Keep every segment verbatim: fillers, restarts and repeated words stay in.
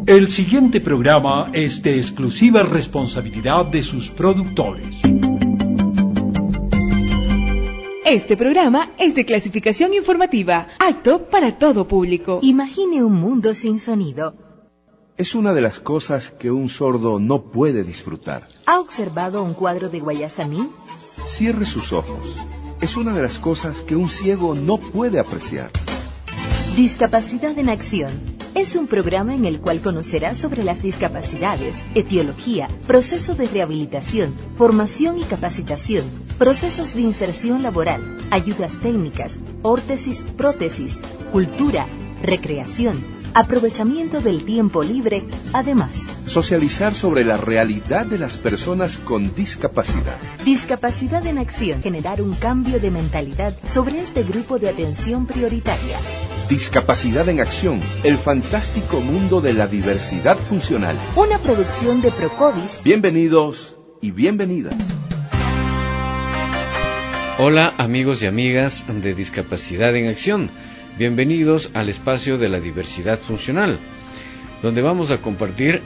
El siguiente programa es de exclusiva responsabilidad de sus productores. Este programa es de clasificación informativa, apto para todo público. Imagine un mundo sin sonido. Es una de las cosas que un sordo no puede disfrutar. ¿Ha observado un cuadro de Guayasamín? Cierre sus ojos. Es una de las cosas que un ciego no puede apreciar. Discapacidad en Acción. Es un programa en el cual conocerá sobre las discapacidades, etiología, proceso de rehabilitación, formación y capacitación, procesos de inserción laboral, ayudas técnicas, órtesis, prótesis, cultura, recreación, aprovechamiento del tiempo libre, además. Socializar sobre la realidad de las personas con discapacidad. Discapacidad en Acción. Generar un cambio de mentalidad sobre este grupo de atención prioritaria. Discapacidad en Acción, el fantástico mundo de la diversidad funcional. Una producción de Procovis. Bienvenidos y bienvenidas. Hola amigos y amigas de Discapacidad en Acción. Bienvenidos al espacio de la diversidad funcional, donde vamos a compartir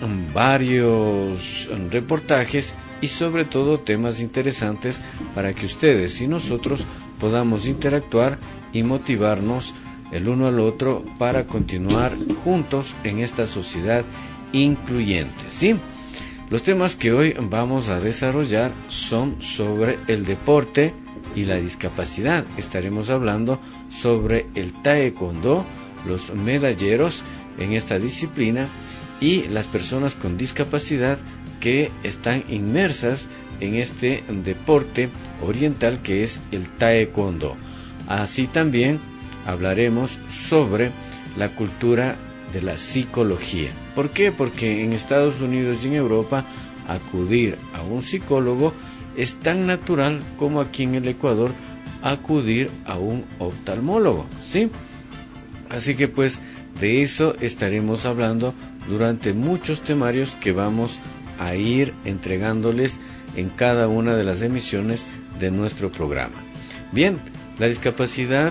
varios reportajes y sobre todo temas interesantes para que ustedes y nosotros podamos interactuar y motivarnos el uno al otro para continuar juntos en esta sociedad incluyente, ¿sí? Los temas que hoy vamos a desarrollar son sobre el deporte y la discapacidad. Estaremos hablando sobre el taekwondo, los medalleros en esta disciplina y las personas con discapacidad que están inmersas en este deporte oriental que es el taekwondo. Así también hablaremos sobre la cultura de la psicología. ¿Por qué? Porque en Estados Unidos y en Europa acudir a un psicólogo es tan natural como aquí en el Ecuador acudir a un oftalmólogo, ¿sí? Así que pues de eso estaremos hablando durante muchos temarios que vamos a ir entregándoles en cada una de las emisiones de nuestro programa. Bien, la discapacidad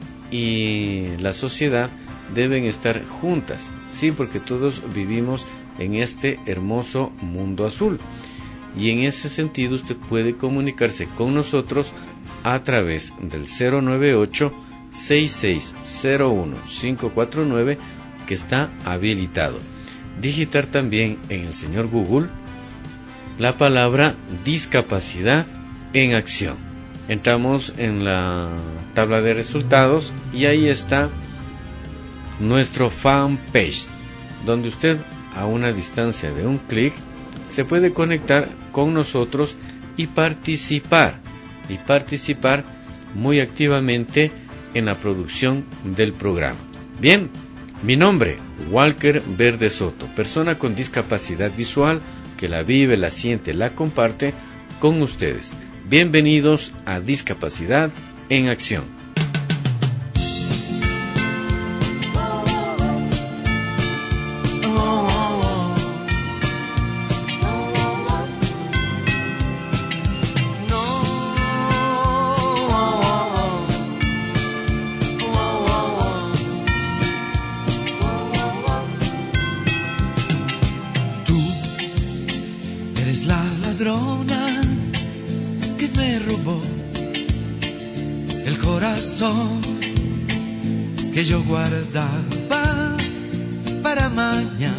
y la sociedad deben estar juntas, sí, porque todos vivimos en este hermoso mundo azul. Y en ese sentido usted puede comunicarse con nosotros a través del cero nueve ocho, seis seis cero uno, cinco cuatro nueve que está habilitado. Digitar también en el señor Google la palabra discapacidad en acción. Entramos en la tabla de resultados y ahí está nuestro fanpage, donde usted a una distancia de un clic se puede conectar con nosotros y participar, y participar muy activamente en la producción del programa. Bien, mi nombre, Walker Verde Soto, persona con discapacidad visual que la vive, la siente, la comparte con ustedes. Bienvenidos a Discapacidad en Acción. Que yo guardaba para mañana.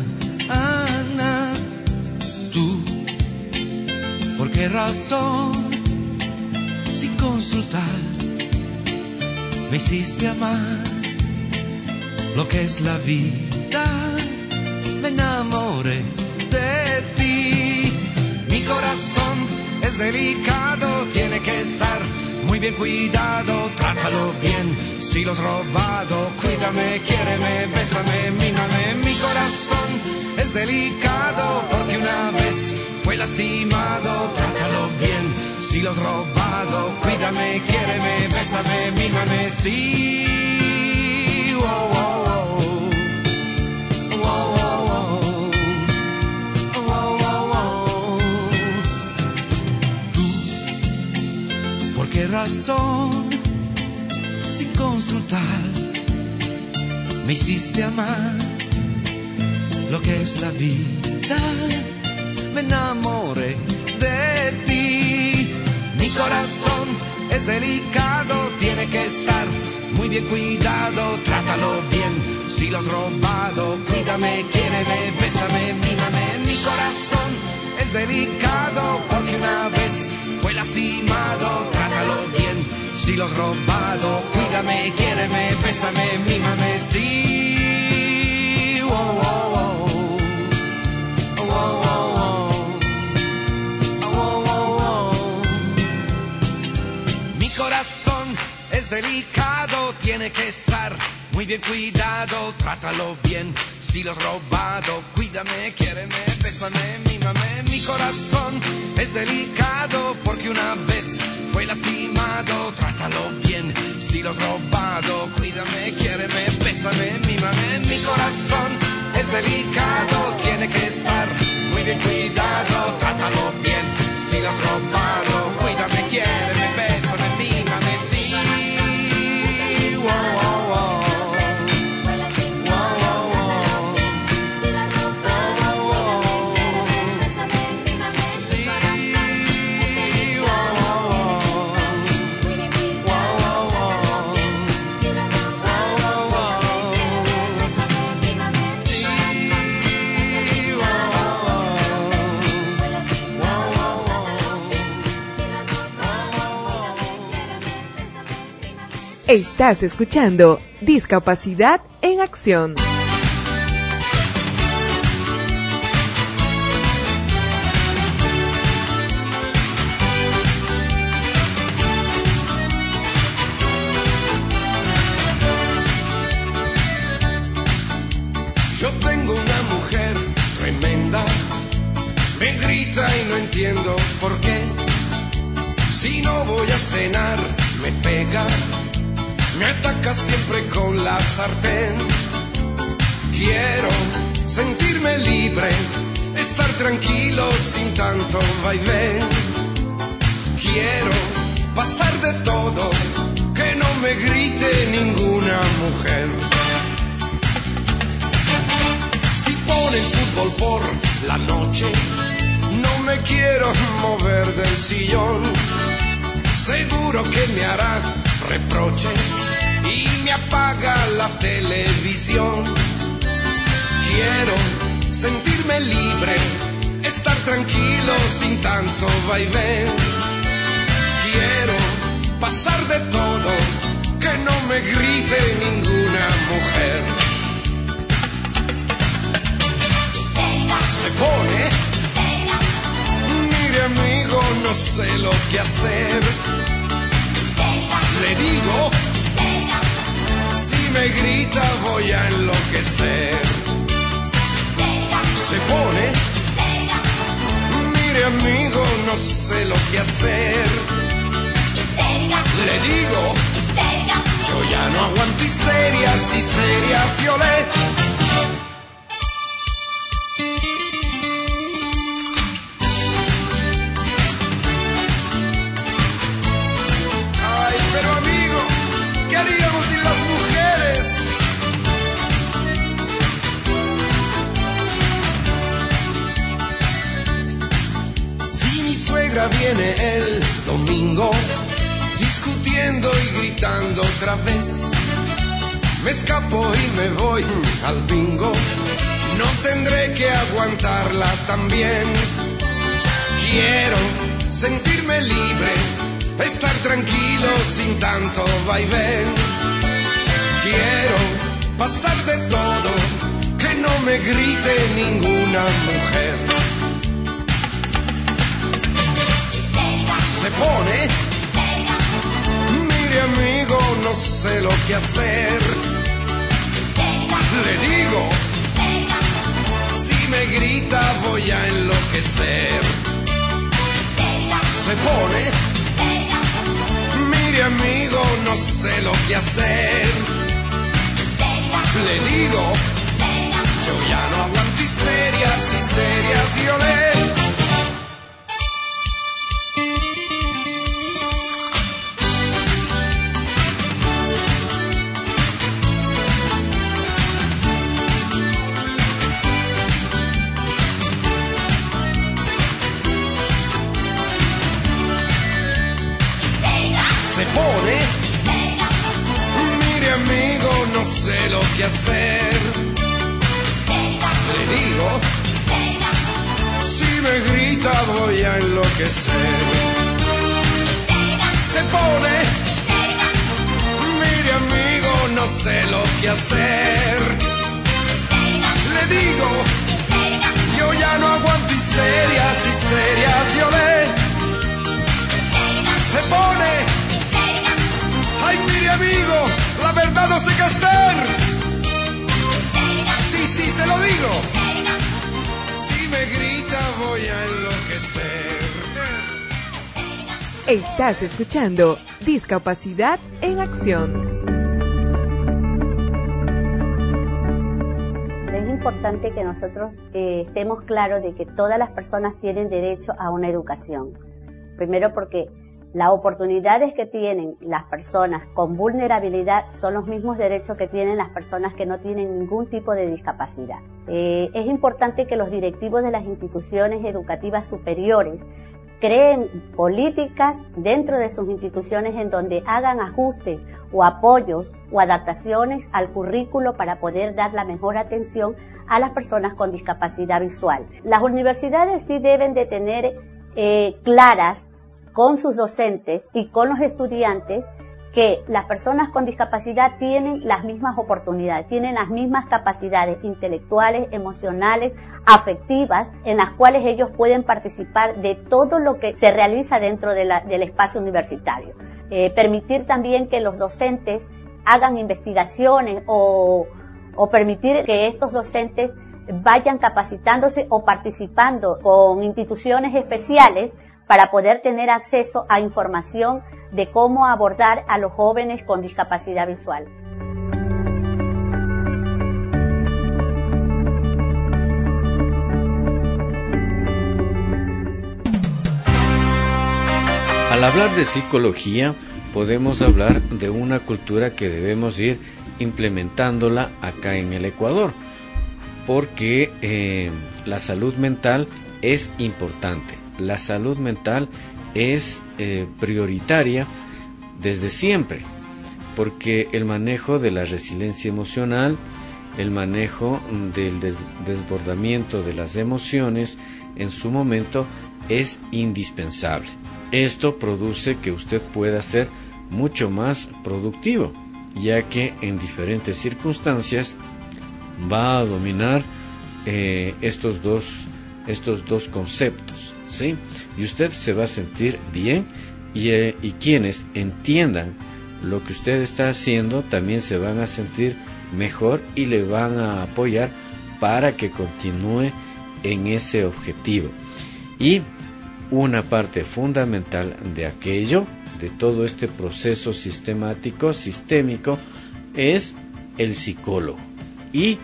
Tú, ¿por qué razón? Sin consultar, me hiciste amar lo que es la vida. Me enamoré de ti. Mi corazón es delicado, tiene que estar muy bien cuidado, trátalo bien, si lo has robado, cuídame, quiéreme, bésame, mímame. Mi corazón es delicado, porque una vez fue lastimado, trátalo bien, si lo has robado, cuídame, quiéreme, bésame, mímame, sí. Oh, oh, oh. Oh, oh, oh. Oh, oh, oh. Tú, ¿por qué razón? Sin consultar, me hiciste amar lo que es la vida, me enamoré de ti. Mi corazón es delicado, tiene que estar muy bien cuidado, trátalo bien. Si lo has robado, cuídame, quiéreme, bésame, mímame. Mi corazón es delicado porque una vez fue lastimado, trátalo bien. Si lo has robado, cuídame, quiéreme, bésame, mímame. Sí, oh, oh, oh. Oh, oh, oh. Oh, oh, oh. Mi corazón es delicado, tiene que estar muy bien cuidado, trátalo bien. Si lo has robado, cuídame, quiéreme, bésame, mímame. Mi corazón es delicado porque una vez fue lastimado, trátalo bien. Si lo has robado, cuídame, quiéreme, bésame, mímame. Mi corazón es delicado, tiene que estar muy bien cuidado, trátalo bien. Si lo has robado, cuídame, quiéreme, bésame, mímame. Sí, wow, wow, wow. Estás escuchando Discapacidad en Acción. Yo tengo una mujer tremenda, me grita y no entiendo por qué. Si no voy a cenar, me pega. Me ataca siempre con la sartén. Quiero sentirme libre, estar tranquilo sin tanto vaivén. Quiero pasar de todo, que no me grite ninguna mujer. Si ponen fútbol por la noche, no me quiero mover del sillón. Seguro que me hará reproches y me apaga la televisión. Quiero sentirme libre, estar tranquilo sin tanto vaivén. Quiero pasar de todo, que no me grite ninguna mujer. Se pone, mire amigo, no sé lo que hacer. Le digo, si me grita voy a enloquecer. Se pone, mire amigo, no sé lo que hacer. Le digo, yo ya no aguanto histerias, histerias y olé. Viene el domingo, discutiendo y gritando otra vez. Me escapo y me voy al bingo. No tendré que aguantarla también. Quiero sentirme libre, estar tranquilo sin tanto vaivén. Quiero pasar de todo, que no me grite ninguna mujer. Se pone, mire amigo, no sé lo que hacer. Le digo, si me grita voy a enloquecer. Se pone, mire amigo, no sé lo que hacer. Le digo, yo ya no aguanto histerias, histerias y olé. hacer. Le digo, si me grita voy a enloquecer. Se pone, mire amigo, no sé lo que hacer. Le digo, yo ya no aguanto histerias, histerias, yo le. Se pone, ay mire amigo, la verdad no sé qué hacer. Sí, sí, se lo digo. Si me grita voy a enloquecer. Estás escuchando Discapacidad en Acción. Es importante que nosotros eh, estemos claros de que todas las personas tienen derecho a una educación. Primero porque las oportunidades que tienen las personas con vulnerabilidad son los mismos derechos que tienen las personas que no tienen ningún tipo de discapacidad. Eh, es importante que los directivos de las instituciones educativas superiores creen políticas dentro de sus instituciones en donde hagan ajustes o apoyos o adaptaciones al currículo para poder dar la mejor atención a las personas con discapacidad visual. Las universidades sí deben de tener eh, claras con sus docentes y con los estudiantes que las personas con discapacidad tienen las mismas oportunidades, tienen las mismas capacidades intelectuales, emocionales, afectivas, en las cuales ellos pueden participar de todo lo que se realiza dentro de la, del espacio universitario. Eh, permitir también que los docentes hagan investigaciones o, o permitir que estos docentes vayan capacitándose o participando con instituciones especiales para poder tener acceso a información de cómo abordar a los jóvenes con discapacidad visual. Al hablar de psicología, podemos hablar de una cultura que debemos ir implementándola acá en el Ecuador, porque eh, la salud mental es importante. La salud mental es eh, prioritaria desde siempre, porque el manejo de la resiliencia emocional, el manejo del des- desbordamiento de las emociones en su momento es indispensable. Esto produce que usted pueda ser mucho más productivo, ya que en diferentes circunstancias va a dominar eh, estos dos, estos dos conceptos, ¿sí? Y usted se va a sentir bien y, eh, y quienes entiendan lo que usted está haciendo también se van a sentir mejor y le van a apoyar para que continúe en ese objetivo. Y una parte fundamental de aquello, de todo este proceso sistemático, sistémico, es el psicólogo y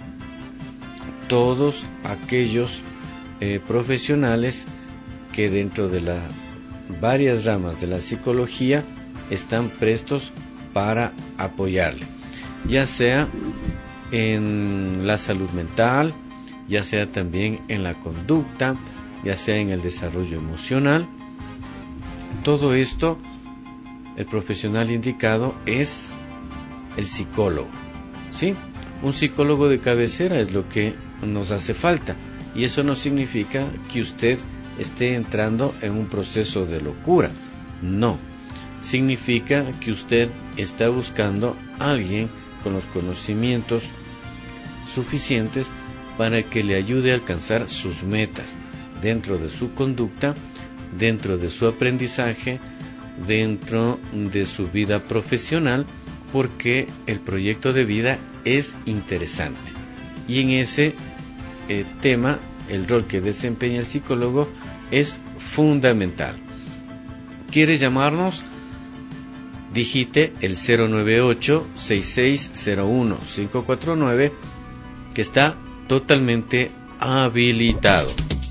todos aquellos eh, profesionales que dentro de las varias ramas de la psicología están prestos para apoyarle, ya sea en la salud mental, ya sea también en la conducta, ya sea en el desarrollo emocional. Todo esto, el profesional indicado es el psicólogo, ¿sí? Un psicólogo de cabecera es lo que nos hace falta, y eso no significa que usted esté entrando en un proceso de locura, no, significa que usted está buscando a alguien con los conocimientos suficientes para que le ayude a alcanzar sus metas dentro de su conducta, dentro de su aprendizaje, dentro de su vida profesional, porque el proyecto de vida es interesante. Y en ese eh, tema, el rol que desempeña el psicólogo es fundamental. ¿Quiere llamarnos? Digite el cero nueve ocho, seis seis cero uno, cinco cuatro nueve, que está totalmente habilitado.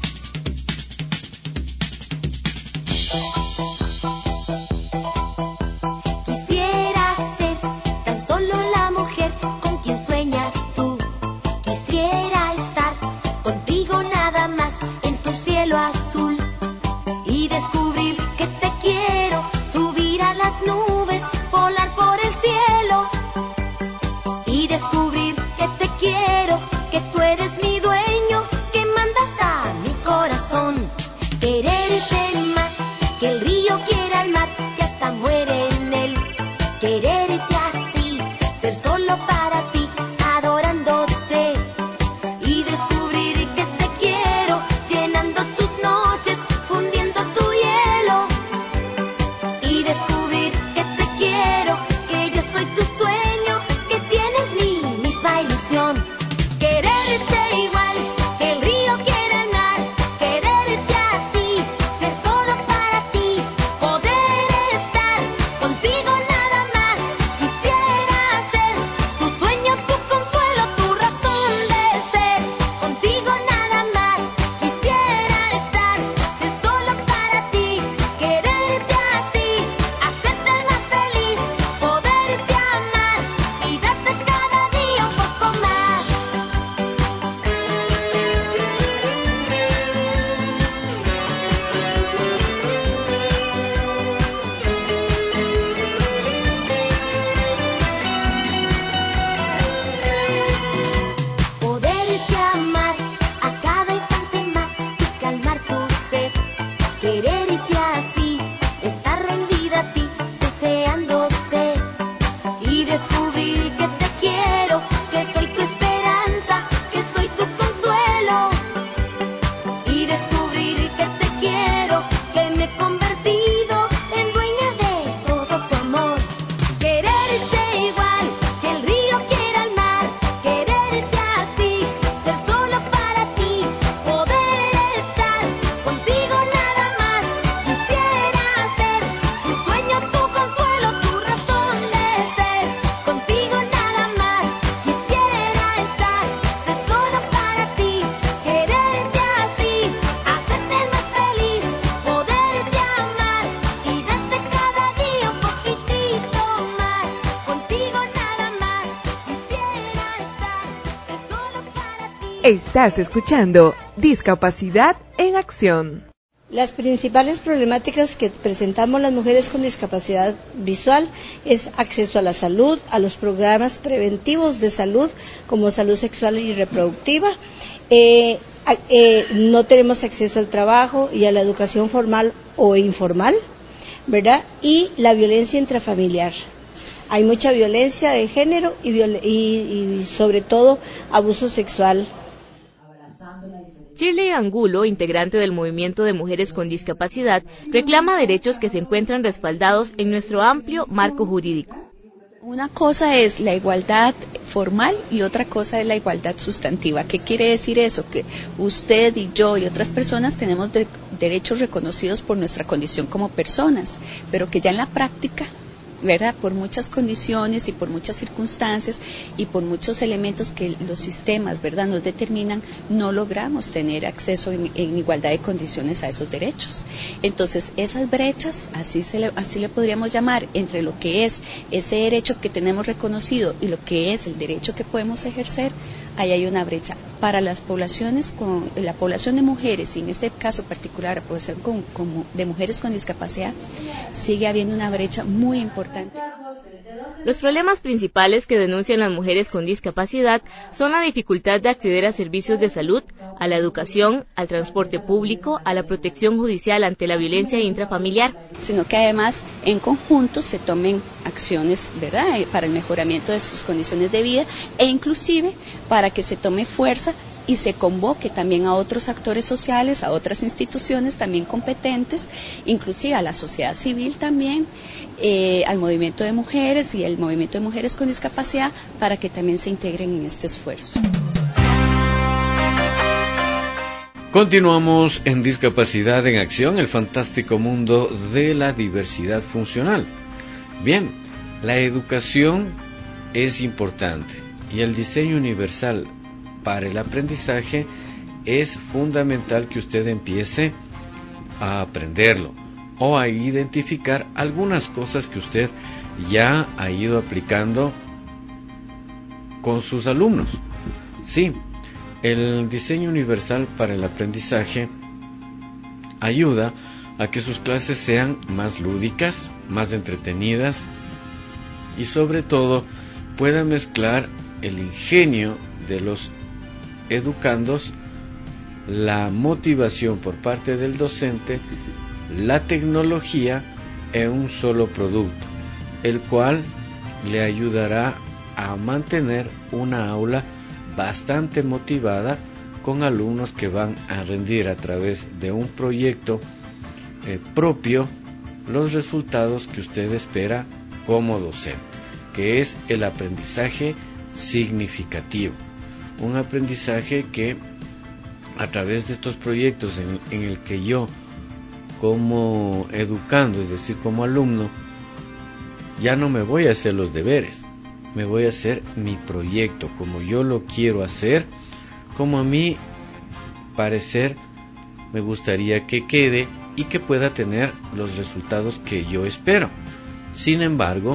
Quisiera ser tan solo la mujer con quien sueñas tú. Quisiera estar contigo nada más en tu cielo azul y descubrir que te quiero, subir a las nubes, volar por el cielo y descubrir quiero, que tú eres mi dueño, que mandas a mi corazón. Quererte más que el río quiere al mar, que hasta muere en él. Quererte así, ser solo para ti, adorándote. Y descubrir que te quiero, llenando tus noches, fundiendo tu hielo. Y descubrir que te quiero, que yo soy tu sueño, que tienes mi misma ilusión. Quererte igual que el río quiere al mar, quererte así, ser solo para ti, poder estar contigo nada más. Quisiera ser tu sueño, tu consuelo, tu razón de ser, contigo nada más. Quisiera estar, ser solo para ti, quererte así, hacerte el más feliz, poderte amar y darte cada día un poco más. Poderte amar a cada instante más y calmar tu sed. Quererte así, estar rendida a ti, deseándote. Y descubrir que te quiero, que soy tu esperanza, que soy tu consuelo. Y descubrir que te quiero, que me he convertido en dueña de todo tu amor. Quererte igual que el río quiere al mar, quererte así, ser solo para ti, poder estar contigo nada más. Quisiera ser tu sueño, tu consuelo, tu razón de ser, contigo nada más. Quisiera estar, ser solo para ti, quererte así, hacerte el más feliz, poderte amar y darte cada día un poquitito más, contigo nada más. Quisiera estar, ser solo para ti. Estás escuchando Discapacidad en Acción. Las principales problemáticas que presentamos las mujeres con discapacidad visual es acceso a la salud, a los programas preventivos de salud como salud sexual y reproductiva. Eh, a- eh, no tenemos acceso al trabajo y a la educación formal o informal, ¿verdad? Y la violencia intrafamiliar. Hay mucha violencia de género y, viol- y, y sobre todo abuso sexual. Shirley Angulo, integrante del Movimiento de Mujeres con Discapacidad, reclama derechos que se encuentran respaldados en nuestro amplio marco jurídico. Una cosa es la igualdad formal y otra cosa es la igualdad sustantiva. ¿Qué quiere decir eso? Que usted y yo y otras personas tenemos de- derechos reconocidos por nuestra condición como personas, pero que ya en la práctica, ¿verdad? Por muchas condiciones y por muchas circunstancias y por muchos elementos que los sistemas, ¿verdad?, nos determinan, no logramos tener acceso en, en igualdad de condiciones a esos derechos. Entonces, esas brechas, así, se le, así le podríamos llamar, entre lo que es ese derecho que tenemos reconocido y lo que es el derecho que podemos ejercer, ahí hay una brecha. Para las poblaciones, con la población de mujeres, y en este caso particular, la población con, con, de mujeres con discapacidad, sigue habiendo una brecha muy importante. Los problemas principales que denuncian las mujeres con discapacidad son la dificultad de acceder a servicios de salud, a la educación, al transporte público, a la protección judicial ante la violencia intrafamiliar. Sino que además en conjunto se tomen acciones, ¿verdad?, para el mejoramiento de sus condiciones de vida e inclusive para que se tome fuerza y se convoque también a otros actores sociales, a otras instituciones también competentes, inclusive a la sociedad civil también, eh, al movimiento de mujeres y el movimiento de mujeres con discapacidad, para que también se integren en este esfuerzo. Continuamos en Discapacidad en Acción, el fantástico mundo de la diversidad funcional. Bien, la educación es importante y el diseño universal para el aprendizaje es fundamental que usted empiece a aprenderlo o a identificar algunas cosas que usted ya ha ido aplicando con sus alumnos. Sí, el diseño universal para el aprendizaje ayuda a que sus clases sean más lúdicas, más entretenidas y sobre todo pueda mezclar el ingenio de los educandos la motivación por parte del docente, la tecnología en un solo producto, el cual le ayudará a mantener una aula bastante motivada con alumnos que van a rendir a través de un proyecto eh, propio los resultados que usted espera como docente, que es el aprendizaje significativo, un aprendizaje que a través de estos proyectos en, en el que yo como educando, es decir, como alumno, ya no me voy a hacer los deberes, me voy a hacer mi proyecto como yo lo quiero hacer, como a mí parecer me gustaría que quede y que pueda tener los resultados que yo espero. Sin embargo,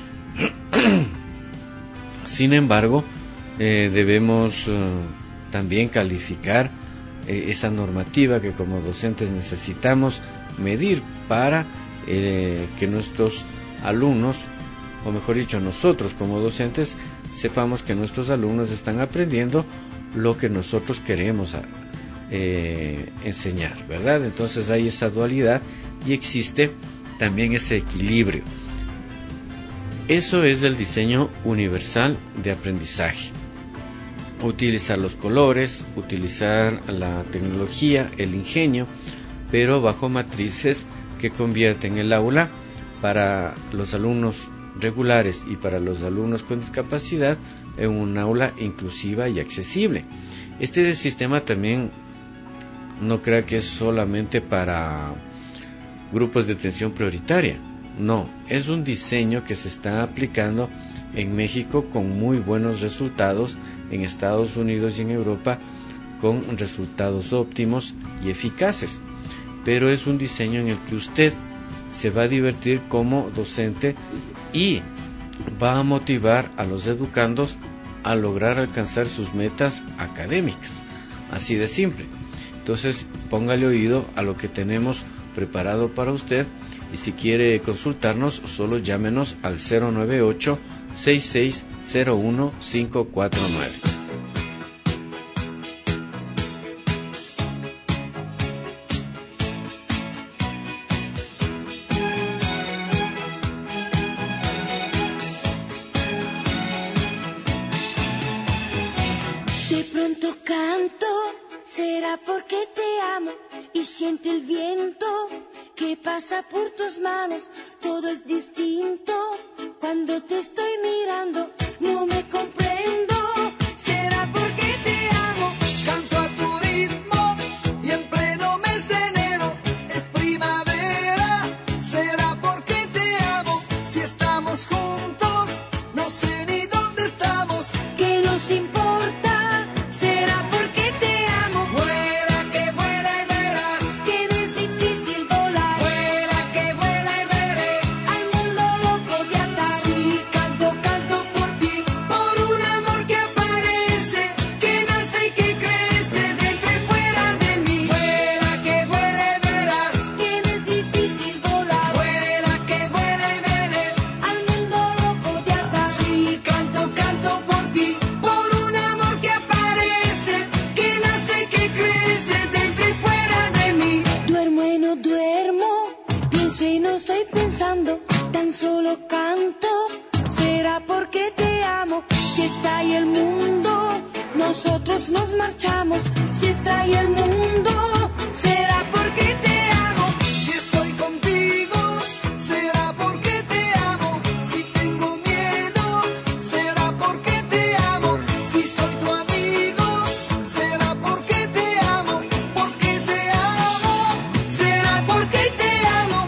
sin embargo, eh, debemos eh, también calificar eh, esa normativa que como docentes necesitamos medir para eh, que nuestros alumnos, o mejor dicho, nosotros como docentes, sepamos que nuestros alumnos están aprendiendo lo que nosotros queremos eh, enseñar, ¿verdad? Entonces hay esa dualidad y existe también ese equilibrio. Eso es el diseño universal de aprendizaje. Utilizar los colores, utilizar la tecnología, el ingenio, pero bajo matrices que convierten el aula para los alumnos regulares y para los alumnos con discapacidad en un aula inclusiva y accesible. Este sistema también no crea que es solamente para grupos de atención prioritaria. No, es un diseño que se está aplicando en México con muy buenos resultados, en Estados Unidos y en Europa con resultados óptimos y eficaces. Pero es un diseño en el que usted se va a divertir como docente y va a motivar a los educandos a lograr alcanzar sus metas académicas. Así de simple. Entonces, póngale oído a lo que tenemos preparado para usted. Y si quiere consultarnos, solo llámenos al cero nueve ocho, seis seis cero uno, cinco cuatro nueve. De pronto canto, será porque te amo y siente el viento que pasa por tus manos. Todo es distinto cuando te estoy mirando. No me comprendo, será porque te amo. Canto a tu ritmo y en pleno mes de enero es primavera. Será porque te amo. Si estamos juntos, no sé ni dónde estamos. ¿Qué nos importa? Será porque te amo. Vuela que vuela y verás. Tienes difícil volar. Vuela que vuela y veré Al mundo loco de atar. Si canto, canto por ti, por un amor que aparece, que nace y que crece dentro y fuera de mí. Vuela que vuela y verás. Tienes difícil volar. Vuela que vuela y veré Al mundo loco de atar. Si canto, canto por ti, por un amor que aparece, que nace y que crece dentro y fuera de mí. Duermo y no duermo, pienso y no estoy pensando, tan solo canto. Será porque te amo. Si está ahí el mundo, nosotros nos marchamos. Si está ahí el mundo, será porque te amo. Si estoy contigo, será porque te amo. Si tengo miedo, será porque te amo. Si soy tu amigo, será porque te amo. Porque te amo, será porque te amo.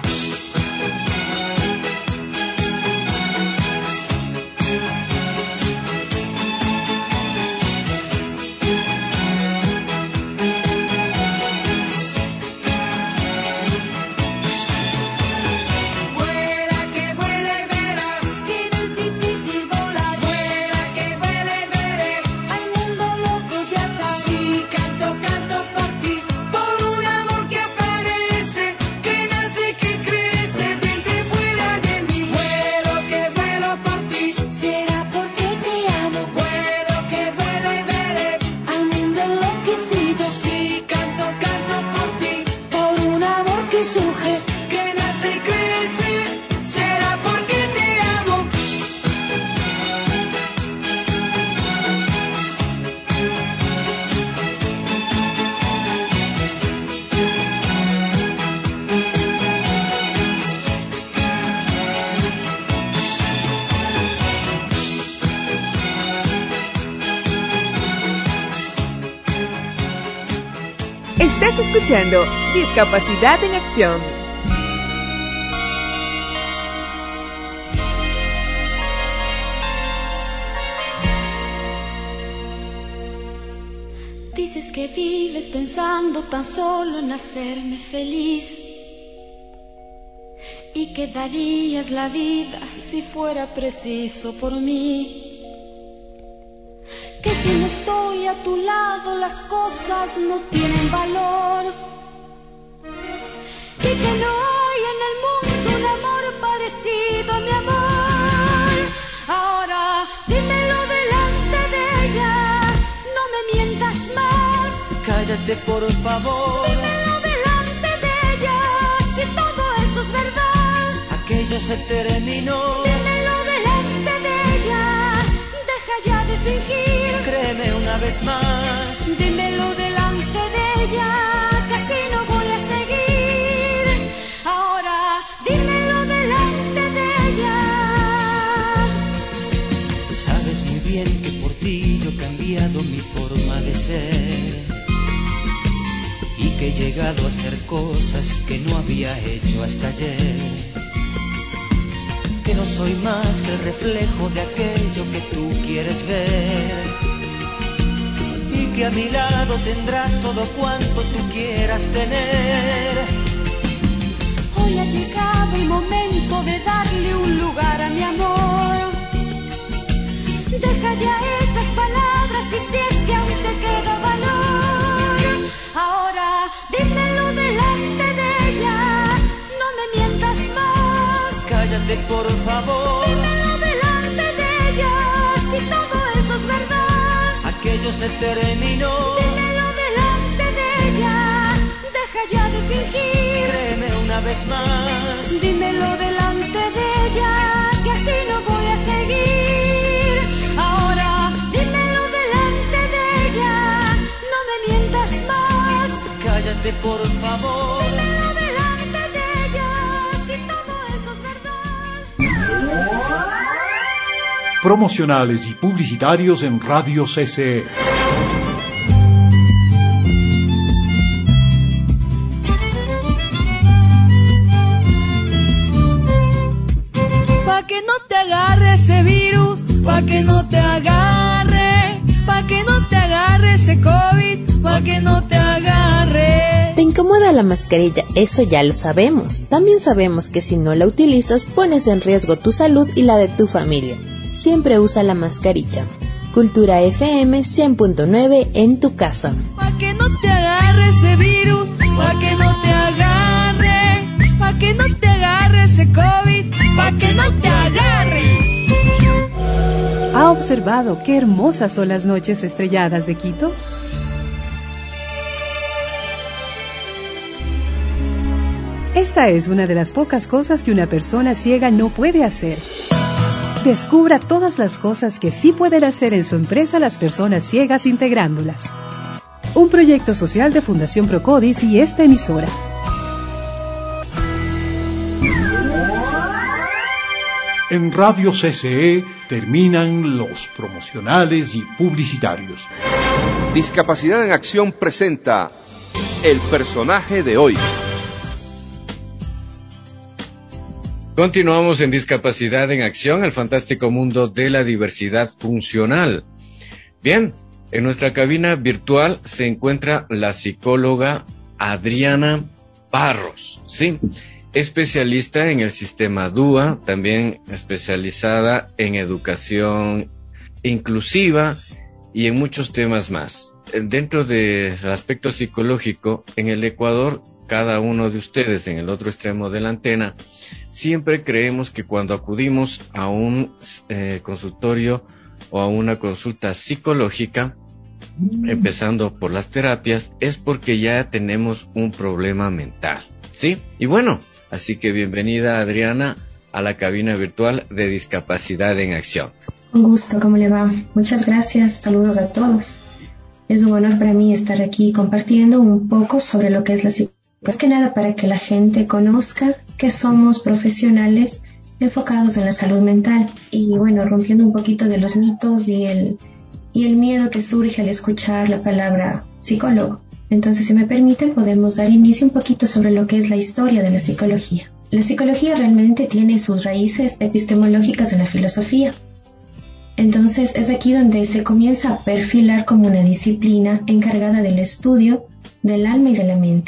Estás escuchando Discapacidad en Acción. Dices que vives pensando tan solo en hacerme feliz y que darías la vida si fuera preciso por mí. Que si no estoy a tu lado las cosas no tienen valor y que no hay en el mundo un amor parecido a mi amor. Ahora dímelo delante de ella, no me mientas más. Cállate por favor. Dímelo delante de ella, si todo eso es verdad. Aquello se terminó. Dímelo delante de ella, deja ya de fingir. Créeme una vez más. Dímelo delante de ella, que así no voy a seguir. Ahora dímelo delante de ella. Sabes muy bien que por ti yo he cambiado mi forma de ser y que he llegado a hacer cosas que no había hecho hasta ayer. Que no soy más que el reflejo de aquello que tú quieres ver y que a mi lado tendrás todo cuanto tú quieras tener. Hoy ha llegado el momento de darle un lugar a mi amor. Deja ya esas palabras y si es que aún te queda valor. Ahora dímelo delante de ella, no me mientas más. Cállate por favor. Dímelo delante de ella, si todo eso es verdad. Aquello se terminó. Dímelo delante de ella, deja ya de fingir. Créeme una vez más. Dímelo delante de ella, que así no voy a seguir. Ahora dímelo delante de ella, no me mientas más. Cállate por favor. Dímelo delante de ella, si todo eso es verdad. Promocionales y publicitarios en Radio C C E. Pa' que no te agarre ese virus, pa' que no te agarre, pa' que no te agarre ese COVID, pa' que no te agarre. Te incomoda la mascarilla, eso ya lo sabemos. También sabemos que si no la utilizas, pones en riesgo tu salud y la de tu familia. Siempre usa la mascarilla. Cultura F M cien punto nueve en tu casa. Pa' que no te agarre ese virus, pa' que no te agarre, pa' que no te agarre ese COVID, pa' que no te agarre. ¿Ha observado qué hermosas son las noches estrelladas de Quito? Esta es una de las pocas cosas que una persona ciega no puede hacer. Descubra todas las cosas que sí pueden hacer en su empresa las personas ciegas integrándolas. Un proyecto social de Fundación Procodis y esta emisora. En Radio C C E terminan los promocionales y publicitarios. Discapacidad en Acción presenta el personaje de hoy. Continuamos en Discapacidad en Acción, el fantástico mundo de la diversidad funcional. Bien, en nuestra cabina virtual se encuentra la psicóloga Adriana Barros, ¿sí? Especialista en el sistema D U A, también especializada en educación inclusiva y en muchos temas más. Dentro del aspecto psicológico, en el Ecuador, cada uno de ustedes en el otro extremo de la antena, siempre creemos que cuando acudimos a un eh, consultorio o a una consulta psicológica, mm. empezando por las terapias, es porque ya tenemos un problema mental, ¿sí? Y bueno, así que bienvenida Adriana a la cabina virtual de Discapacidad en Acción. Un gusto, ¿cómo le va? Muchas gracias, saludos a todos. Es un honor para mí estar aquí compartiendo un poco sobre lo que es la psicología. Más que nada para que la gente conozca que somos profesionales enfocados en la salud mental y bueno, rompiendo un poquito de los mitos y el, y el miedo que surge al escuchar la palabra psicólogo. Entonces, si me permiten, podemos dar inicio un poquito sobre lo que es la historia de la psicología. La psicología realmente tiene sus raíces epistemológicas en la filosofía. Entonces, es aquí donde se comienza a perfilar como una disciplina encargada del estudio del alma y de la mente.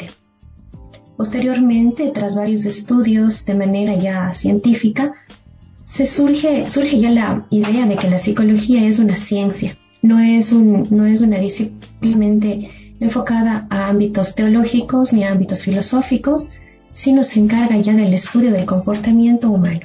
Posteriormente, tras varios estudios de manera ya científica, se surge, surge ya la idea de que la psicología es una ciencia, no es, un, no es una disciplina enfocada a ámbitos teológicos ni a ámbitos filosóficos, sino se encarga ya del estudio del comportamiento humano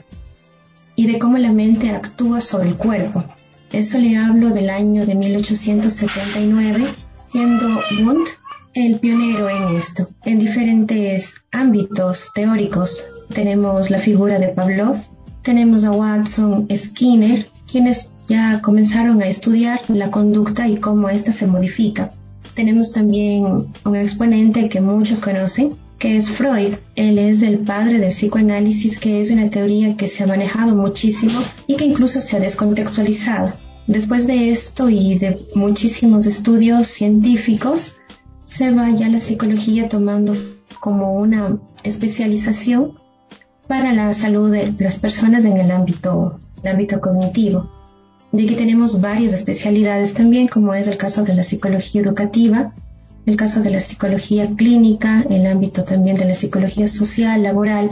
y de cómo la mente actúa sobre el cuerpo. Eso le hablo del año de mil ochocientos setenta y nueve, siendo Wundt el pionero en esto. En diferentes ámbitos teóricos tenemos la figura de Pavlov, tenemos a Watson, Skinner, quienes ya comenzaron a estudiar la conducta y cómo ésta se modifica. Tenemos también un exponente que muchos conocen, que es Freud. Él es el padre del psicoanálisis, que es una teoría que se ha manejado muchísimo y que incluso se ha descontextualizado. Después de esto y de muchísimos estudios científicos, se va ya la psicología tomando como una especialización para la salud de las personas en el ámbito, el ámbito cognitivo. De aquí tenemos varias especialidades también, como es el caso de la psicología educativa, el caso de la psicología clínica, el ámbito también de la psicología social, laboral,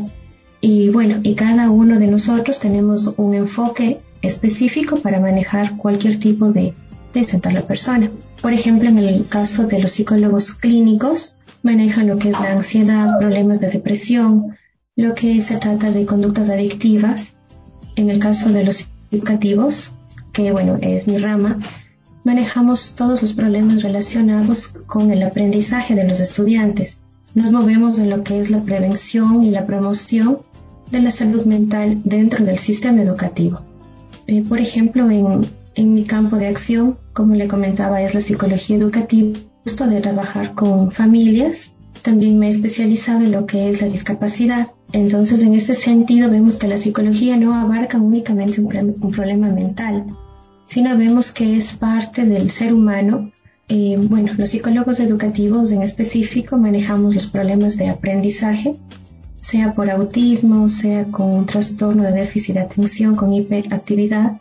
y bueno, y cada uno de nosotros tenemos un enfoque específico para manejar cualquier tipo de, de tratar a la persona. Por ejemplo, en el caso de los psicólogos clínicos, manejan lo que es la ansiedad, problemas de depresión, lo que se trata de conductas adictivas. En el caso de los educativos, que bueno, es mi rama, manejamos todos los problemas relacionados con el aprendizaje de los estudiantes. Nos movemos en lo que es la prevención y la promoción de la salud mental dentro del sistema educativo. Eh, por ejemplo, en, en mi campo de acción, como le comentaba, es la psicología educativa, justo de trabajar con familias. También me he especializado en lo que es la discapacidad. Entonces, en este sentido, vemos que la psicología no abarca únicamente un, pre- un problema mental, sino vemos que es parte del ser humano. Eh, bueno, los psicólogos educativos en específico manejamos los problemas de aprendizaje, sea por autismo, sea con un trastorno de déficit de atención, con hiperactividad,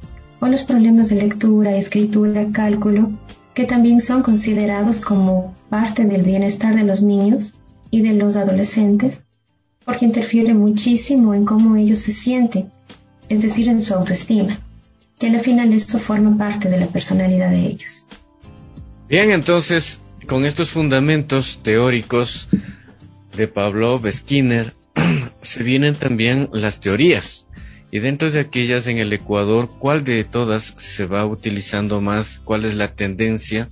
o los problemas de lectura, escritura, cálculo, que también son considerados como parte del bienestar de los niños y de los adolescentes, porque interfiere muchísimo en cómo ellos se sienten, es decir, en su autoestima, que al final esto forma parte de la personalidad de ellos. Bien, entonces, con estos fundamentos teóricos de Pavlov, Skinner, se vienen también las teorías. Y dentro de aquellas en el Ecuador, ¿cuál de todas se va utilizando más? ¿Cuál es la tendencia?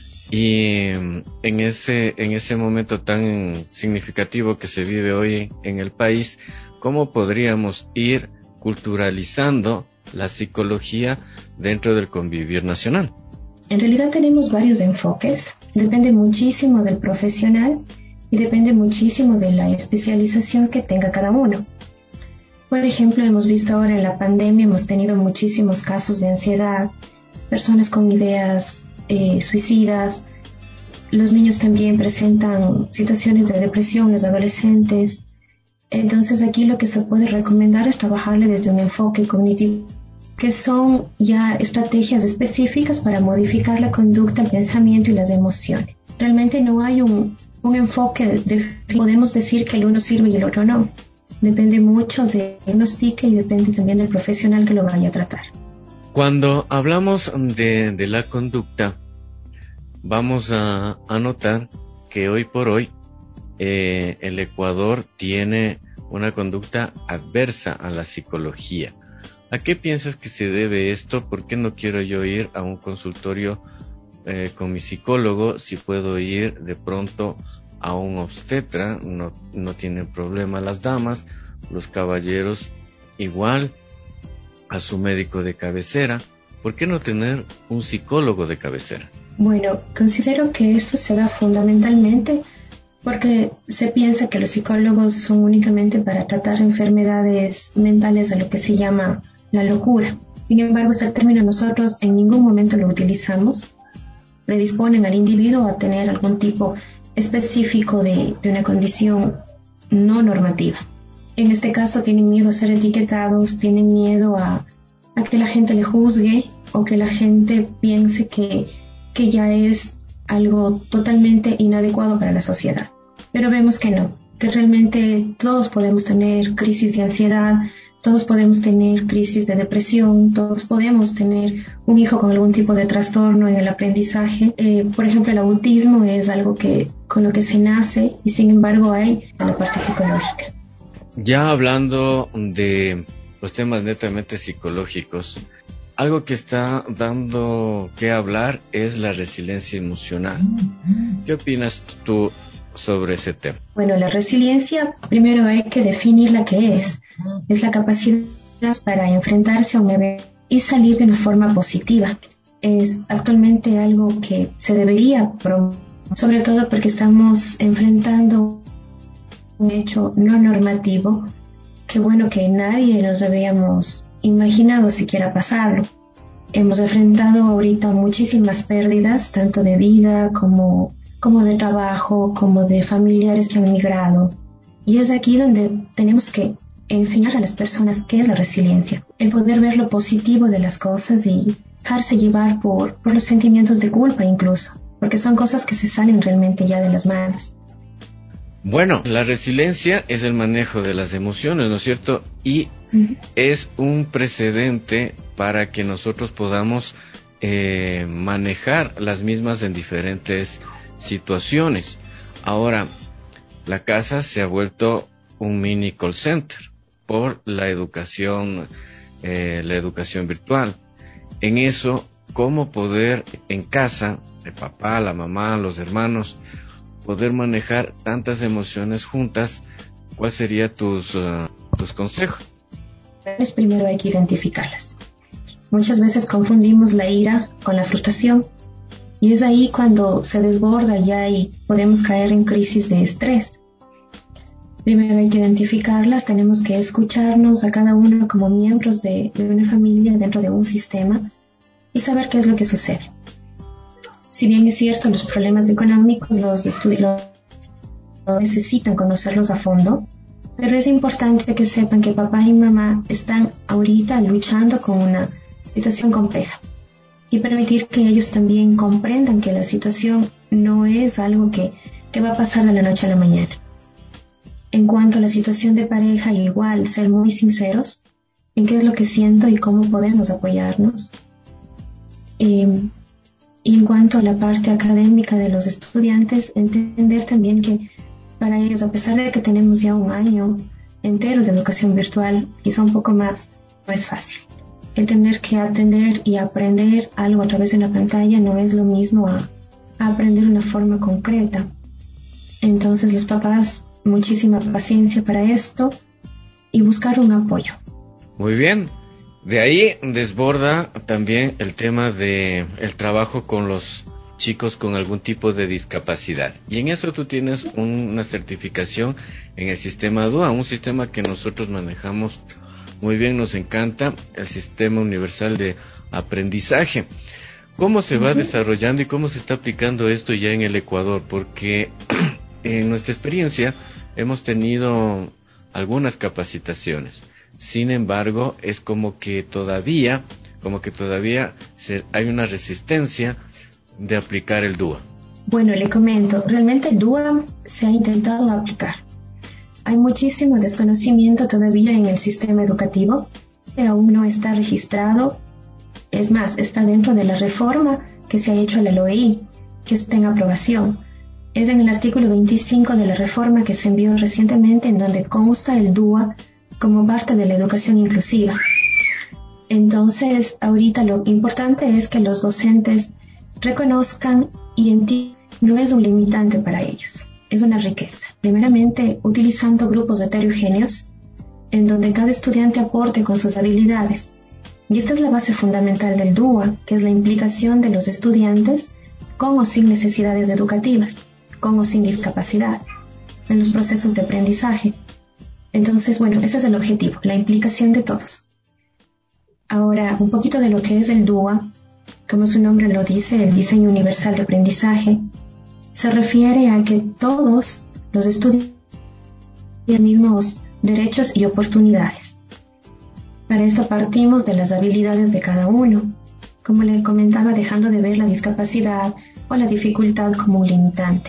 Y en ese, en ese momento tan significativo que se vive hoy en el país, ¿cómo podríamos ir culturalizando la psicología dentro del convivir nacional? En realidad tenemos varios enfoques. Depende muchísimo del profesional y depende muchísimo de la especialización que tenga cada uno. Por ejemplo, hemos visto ahora en la pandemia, hemos tenido muchísimos casos de ansiedad, personas con ideas eh, suicidas, los niños también presentan situaciones de depresión, los adolescentes. Entonces aquí lo que se puede recomendar es trabajarle desde un enfoque cognitivo, que son ya estrategias específicas para modificar la conducta, el pensamiento y las emociones. Realmente no hay un, un enfoque, de, podemos decir que el uno sirve y el otro no. Depende mucho del diagnóstico y depende también del profesional que lo vaya a tratar. Cuando hablamos de, de la conducta, vamos a, a notar que hoy por hoy eh, el Ecuador tiene una conducta adversa a la psicología. ¿A qué piensas que se debe esto? ¿Por qué no quiero yo ir a un consultorio eh, con mi psicólogo si puedo ir de pronto a un obstetra? No, no tienen problema las damas, los caballeros igual, a su médico de cabecera. ¿Por qué no tener un psicólogo de cabecera? Bueno, considero que esto se da fundamentalmente porque se piensa que los psicólogos son únicamente para tratar enfermedades mentales, a lo que se llama la locura. Sin embargo, este término nosotros en ningún momento lo utilizamos. Predisponen al individuo a tener algún tipo específico de, de una condición no normativa. En este caso tienen miedo a ser etiquetados, tienen miedo a, a que la gente le juzgue o que la gente piense que, que ya es algo totalmente inadecuado para la sociedad. Pero vemos que no, que realmente todos podemos tener crisis de ansiedad, todos podemos tener crisis de depresión, todos podemos tener un hijo con algún tipo de trastorno en el aprendizaje. Eh, por ejemplo, el autismo es algo que con lo que se nace y sin embargo hay la parte psicológica. Ya hablando de los temas netamente psicológicos, algo que está dando que hablar es la resiliencia emocional. ¿Qué opinas tú sobre ese tema? Bueno, la resiliencia, primero hay que definirla qué es. Es la capacidad para enfrentarse a un evento y salir de una forma positiva. Es actualmente algo que se debería promover, sobre todo porque estamos enfrentando un hecho no normativo que bueno que nadie nos habíamos imaginado siquiera pasarlo. Hemos enfrentado ahorita muchísimas pérdidas, tanto de vida como, como de trabajo, como de familiares que han migrado. Y es aquí donde tenemos que enseñar a las personas qué es la resiliencia, el poder ver lo positivo de las cosas y dejarse llevar por, por los sentimientos de culpa incluso, porque son cosas que se salen realmente ya de las manos. Bueno, la resiliencia es el manejo de las emociones, ¿no es cierto? Y uh-huh. es un precedente para que nosotros podamos eh, manejar las mismas en diferentes situaciones. Ahora, la casa se ha vuelto un mini call center por la educación, eh, la educación virtual. En eso, cómo poder en casa, el papá, la mamá, los hermanos, poder manejar tantas emociones juntas. ¿Cuál sería tus, uh, tus consejos? Primero hay que identificarlas. Muchas veces confundimos la ira con la frustración y es ahí cuando se desborda ya y podemos caer en crisis de estrés. Primero hay que identificarlas, tenemos que escucharnos a cada uno como miembros de, de una familia dentro de un sistema y saber qué es lo que sucede. Si bien es cierto, los problemas económicos los estudios necesitan conocerlos a fondo, pero es importante que sepan que papá y mamá están ahorita luchando con una situación compleja y permitir que ellos también comprendan que la situación no es algo que, que va a pasar de la noche a la mañana. En cuanto a la situación de pareja, igual ser muy sinceros en qué es lo que siento y cómo podemos apoyarnos. Eh, Y en cuanto a la parte académica de los estudiantes, entender también que para ellos, a pesar de que tenemos ya un año entero de educación virtual, quizá un poco más, no es fácil. El tener que atender y aprender algo a través de una pantalla no es lo mismo a, a aprender de una forma concreta. Entonces los papás, muchísima paciencia para esto y buscar un apoyo. Muy bien. De ahí desborda también el tema de el trabajo con los chicos con algún tipo de discapacidad. Y en eso tú tienes una certificación en el sistema D U A, un sistema que nosotros manejamos muy bien, nos encanta, el Sistema Universal de Aprendizaje. ¿Cómo se va desarrollando y cómo se está aplicando esto ya en el Ecuador? Porque en nuestra experiencia hemos tenido algunas capacitaciones. Sin embargo, es como que todavía, como que todavía se, hay una resistencia de aplicar el D U A. Bueno, le comento, realmente el D U A se ha intentado aplicar. Hay muchísimo desconocimiento todavía en el sistema educativo, que aún no está registrado. Es más, está dentro de la reforma que se ha hecho a la L O E I, que está en aprobación. Es en el artículo veinticinco de la reforma que se envió recientemente, en donde consta el D U A como parte de la educación inclusiva. Entonces, ahorita lo importante es que los docentes reconozcan y entiendan que no es un limitante para ellos, es una riqueza. Primeramente, utilizando grupos heterogéneos, en donde cada estudiante aporte con sus habilidades. Y esta es la base fundamental del D U A, que es la implicación de los estudiantes con o sin necesidades educativas, con o sin discapacidad, en los procesos de aprendizaje. Entonces, bueno, ese es el objetivo, la implicación de todos. Ahora, un poquito de lo que es el D U A, como su nombre lo dice, el Diseño Universal de Aprendizaje, se refiere a que todos los estudiantes tienen los mismos derechos y oportunidades. Para esto partimos de las habilidades de cada uno, como le comentaba, dejando de ver la discapacidad o la dificultad como un limitante.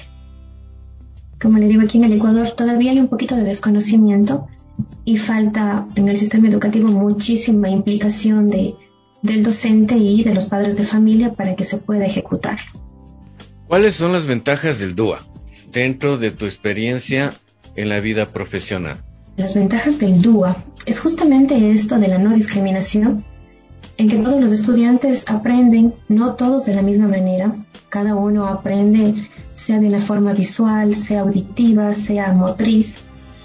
Como le digo, aquí en el Ecuador todavía hay un poquito de desconocimiento y falta en el sistema educativo muchísima implicación de, del docente y de los padres de familia para que se pueda ejecutar. ¿Cuáles son las ventajas del D U A dentro de tu experiencia en la vida profesional? Las ventajas del D U A es justamente esto de la no discriminación, en que todos los estudiantes aprenden, no todos de la misma manera, cada uno aprende sea de una forma visual, sea auditiva, sea motriz,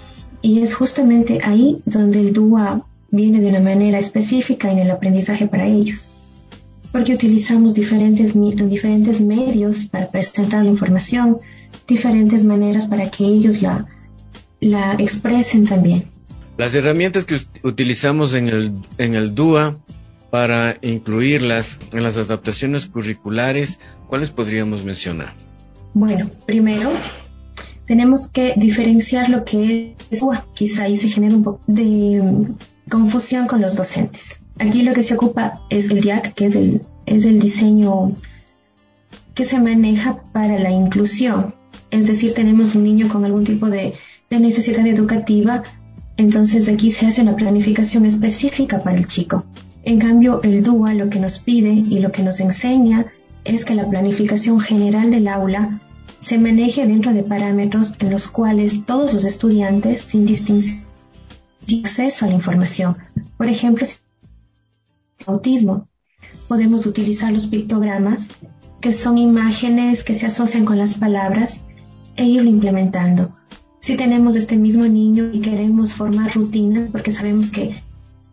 y es justamente ahí donde el D U A viene de una manera específica en el aprendizaje para ellos, porque utilizamos diferentes, diferentes medios para presentar la información, diferentes maneras para que ellos la, la expresen también. Las herramientas que utilizamos en el, en el D U A para incluirlas en las adaptaciones curriculares, ¿cuáles podríamos mencionar? Bueno, primero tenemos que diferenciar lo que es D U A. Quizá ahí se genera un poco de um, confusión con los docentes. Aquí lo que se ocupa es el D I A C, que es el, es el diseño que se maneja para la inclusión. Es decir, tenemos un niño con algún tipo de, de necesidad educativa, entonces aquí se hace una planificación específica para el chico. En cambio, el D U A lo que nos pide y lo que nos enseña es que la planificación general del aula se maneje dentro de parámetros en los cuales todos los estudiantes, sin distinción, tienen acceso a la información. Por ejemplo, si autismo, podemos utilizar los pictogramas, que son imágenes que se asocian con las palabras, e irlo implementando. Si tenemos este mismo niño y queremos formar rutinas, porque sabemos que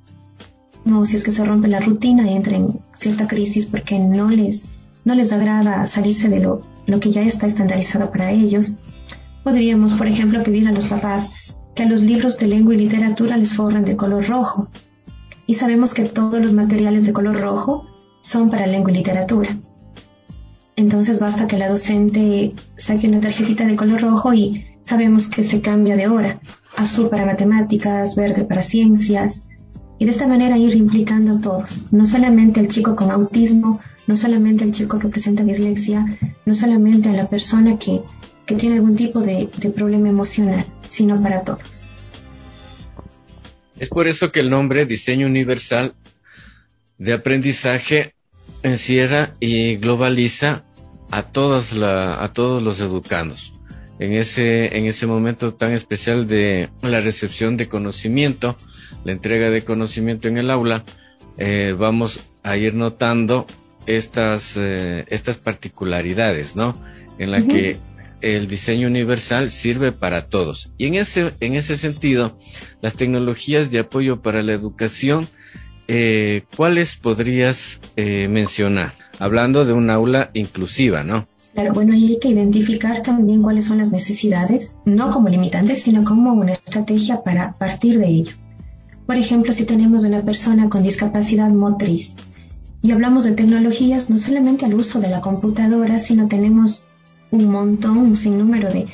no, si es que se rompe la rutina, entra en cierta crisis porque no les, no les agrada salirse de lo, lo que ya está estandarizado para ellos, podríamos, por ejemplo, pedir a los papás que a los libros de lengua y literatura les forren de color rojo. Y sabemos que todos los materiales de color rojo son para lengua y literatura. Entonces basta que la docente saque una tarjetita de color rojo y sabemos que se cambia de hora. Azul para matemáticas, verde para ciencias. Y de esta manera ir implicando a todos, no solamente al chico con autismo, no solamente al chico que presenta dislexia, no solamente a la persona que, que tiene algún tipo de, de problema emocional, sino para todos. Es por eso que el nombre Diseño Universal de Aprendizaje encierra y globaliza a todas la, a todos los educandos. En ese, en ese momento tan especial de la recepción de conocimiento, la entrega de conocimiento en el aula, eh, vamos a ir notando estas, eh, estas particularidades, ¿no? En la uh-huh. que el diseño universal sirve para todos. Y en ese, en ese sentido, las tecnologías de apoyo para la educación, eh, ¿cuáles podrías eh, mencionar? Hablando de un aula inclusiva, ¿no? Claro, bueno, hay que identificar también cuáles son las necesidades, no como limitantes, sino como una estrategia para partir de ello. Por ejemplo, si tenemos una persona con discapacidad motriz y hablamos de tecnologías, no solamente al uso de la computadora, sino tenemos un montón, un sinnúmero de,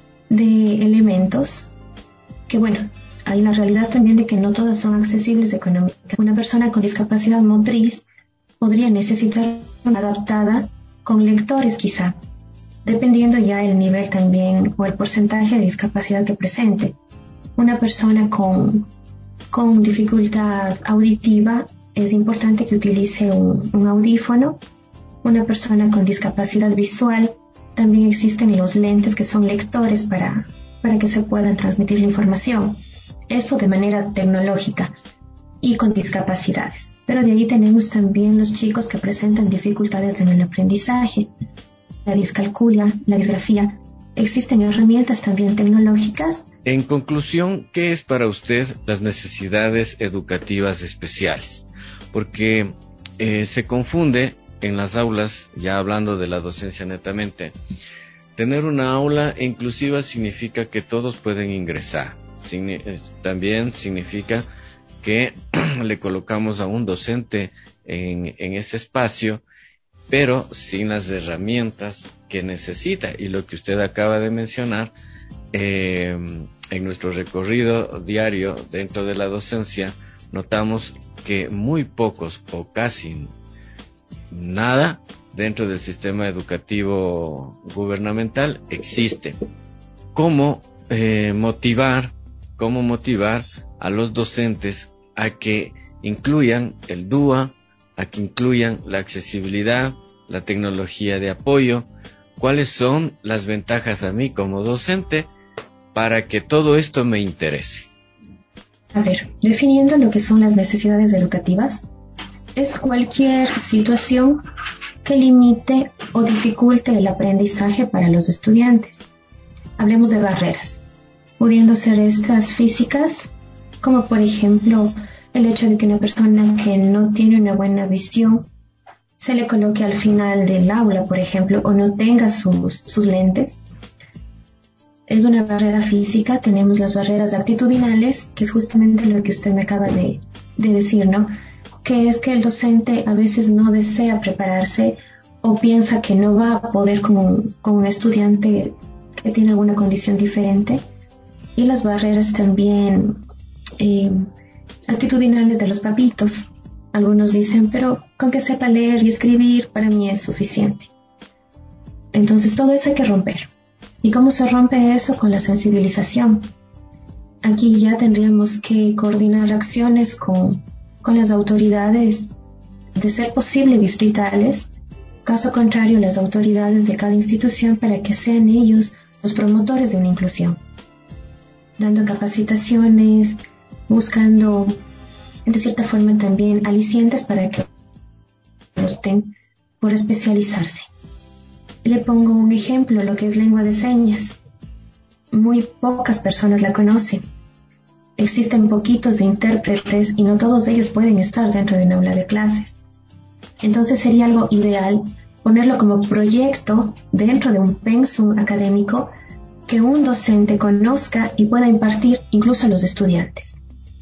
de elementos que, bueno, hay la realidad también de que no todas son accesibles económicamente. Una persona con discapacidad motriz podría necesitar una adaptada con lectores quizá, dependiendo ya el nivel también o el porcentaje de discapacidad que presente. Una persona con, con dificultad auditiva es importante que utilice un, un audífono. Una persona con discapacidad visual, también existen los lentes que son lectores para, para que se puedan transmitir la información. Eso de manera tecnológica y con discapacidades. Pero de ahí tenemos también los chicos que presentan dificultades en el aprendizaje, la discalculia, la disgrafía. Existen herramientas también tecnológicas. En conclusión, ¿qué es para usted las necesidades educativas especiales? Porque eh, se confunde en las aulas, ya hablando de la docencia netamente, tener una aula inclusiva significa que todos pueden ingresar. Signi- también significa que le colocamos a un docente en, en ese espacio, pero sin las herramientas que necesita. Y lo que usted acaba de mencionar, eh, en nuestro recorrido diario dentro de la docencia, notamos que muy pocos o casi nada dentro del sistema educativo gubernamental existe. ¿Cómo eh, motivar, cómo motivar a los docentes a que incluyan el D U A, a que incluyan la accesibilidad, la tecnología de apoyo? ¿Cuáles son las ventajas a mí como docente para que todo esto me interese? A ver, definiendo lo que son las necesidades educativas, es cualquier situación que limite o dificulte el aprendizaje para los estudiantes. Hablemos de barreras, pudiendo ser estas físicas, como por ejemplo el hecho de que una persona que no tiene una buena visión se le coloque al final del aula, por ejemplo, o no tenga sus, sus lentes. Es una barrera física. Tenemos las barreras actitudinales, que es justamente lo que usted me acaba de, de decir, ¿no? Que es que el docente a veces no desea prepararse o piensa que no va a poder con un, con un estudiante que tiene alguna condición diferente. Y las barreras también eh, actitudinales de los papitos. Algunos dicen, pero con que sepa leer y escribir para mí es suficiente. Entonces todo eso hay que romper. ¿Y cómo se rompe eso? Con la sensibilización. Aquí ya tendríamos que coordinar acciones con, con las autoridades, de ser posible distritales, caso contrario las autoridades de cada institución, para que sean ellos los promotores de una inclusión, dando capacitaciones, buscando de cierta forma también alicientes para que opten por especializarse. Le pongo un ejemplo, lo que es lengua de señas. Muy pocas personas la conocen. Existen poquitos de intérpretes y no todos ellos pueden estar dentro de un aula de clases. Entonces sería algo ideal ponerlo como proyecto dentro de un pensum académico que un docente conozca y pueda impartir incluso a los estudiantes.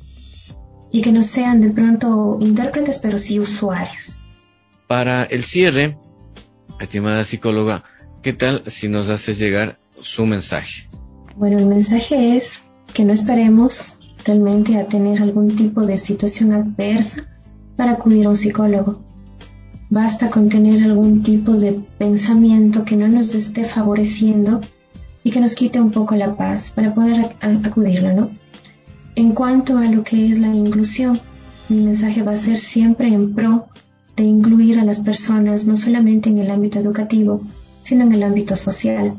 Y que no sean de pronto intérpretes, pero sí usuarios. Para el cierre, estimada psicóloga, ¿qué tal si nos hace llegar su mensaje? Bueno, el mensaje es que no esperemos realmente a tener algún tipo de situación adversa para acudir a un psicólogo. Basta con tener algún tipo de pensamiento que no nos esté favoreciendo y que nos quite un poco la paz para poder acudirlo, ¿no? En cuanto a lo que es la inclusión, mi mensaje va a ser siempre en pro de incluir a las personas no solamente en el ámbito educativo, sino en el ámbito social.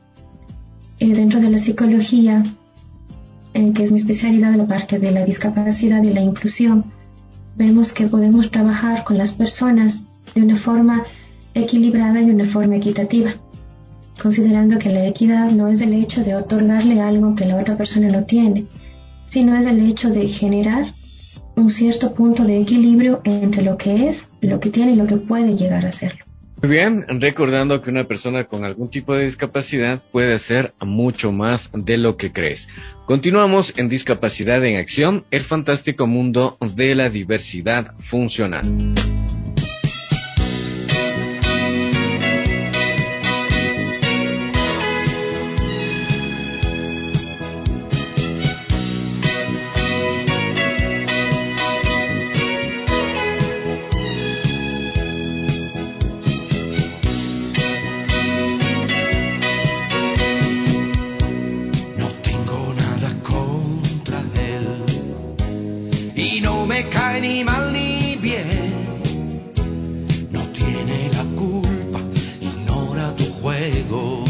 Eh, dentro de la psicología, eh, que es mi especialidad, la parte de la discapacidad y la inclusión, vemos que podemos trabajar con las personas de una forma equilibrada y una forma equitativa, considerando que la equidad no es el hecho de otorgarle algo que la otra persona no tiene, sino es el hecho de generar un cierto punto de equilibrio entre lo que es, lo que tiene y lo que puede llegar a serlo. Muy bien, recordando que una persona con algún tipo de discapacidad puede hacer mucho más de lo que crees. Continuamos en Discapacidad en Acción, el fantástico mundo de la diversidad funcional. Ni mal ni bien, no tiene la culpa, ignora tu juego.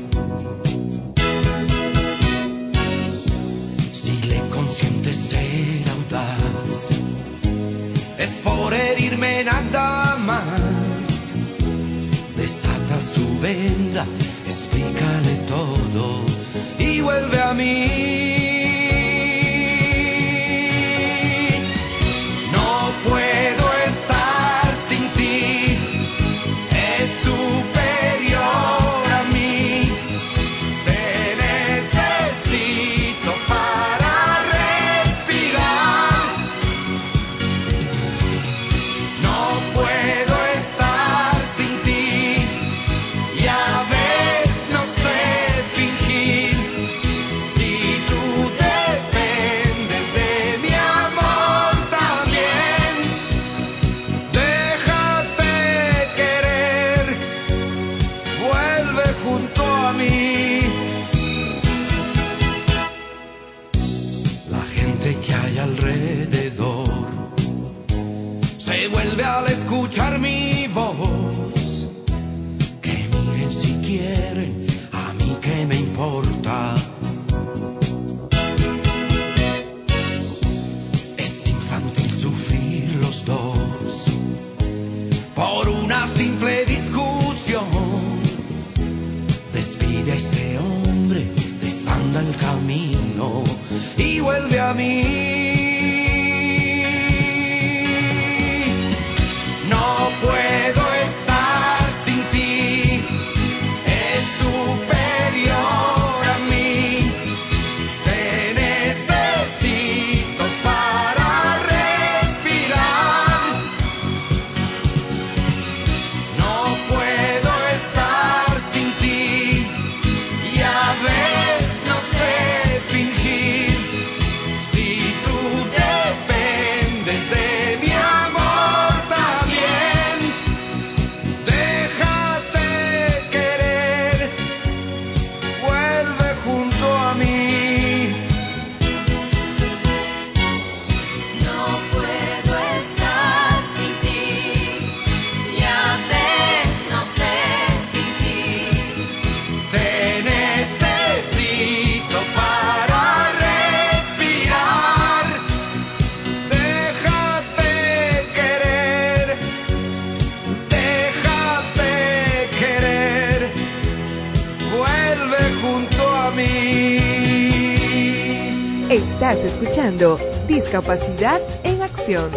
Si le consientes ser audaz, es por herirme nada más. Desata su venda, explícale todo y vuelve a mí. ella, ese hombre, desanda el camino y vuelve a mí. No puedo estar sin ti, es superior a mí. Te necesito para respirar. No puedo estar sin ti y a veces no sé fingir. Si tú dependes de mi amor también, déjate querer, vuelve junto a mí. No puedo estar sin ti y a veces no sé fingir. Te necesito para respirar. Déjate querer, déjate querer, vuelve junto a mí. Estás escuchando Discapacidad en Acción.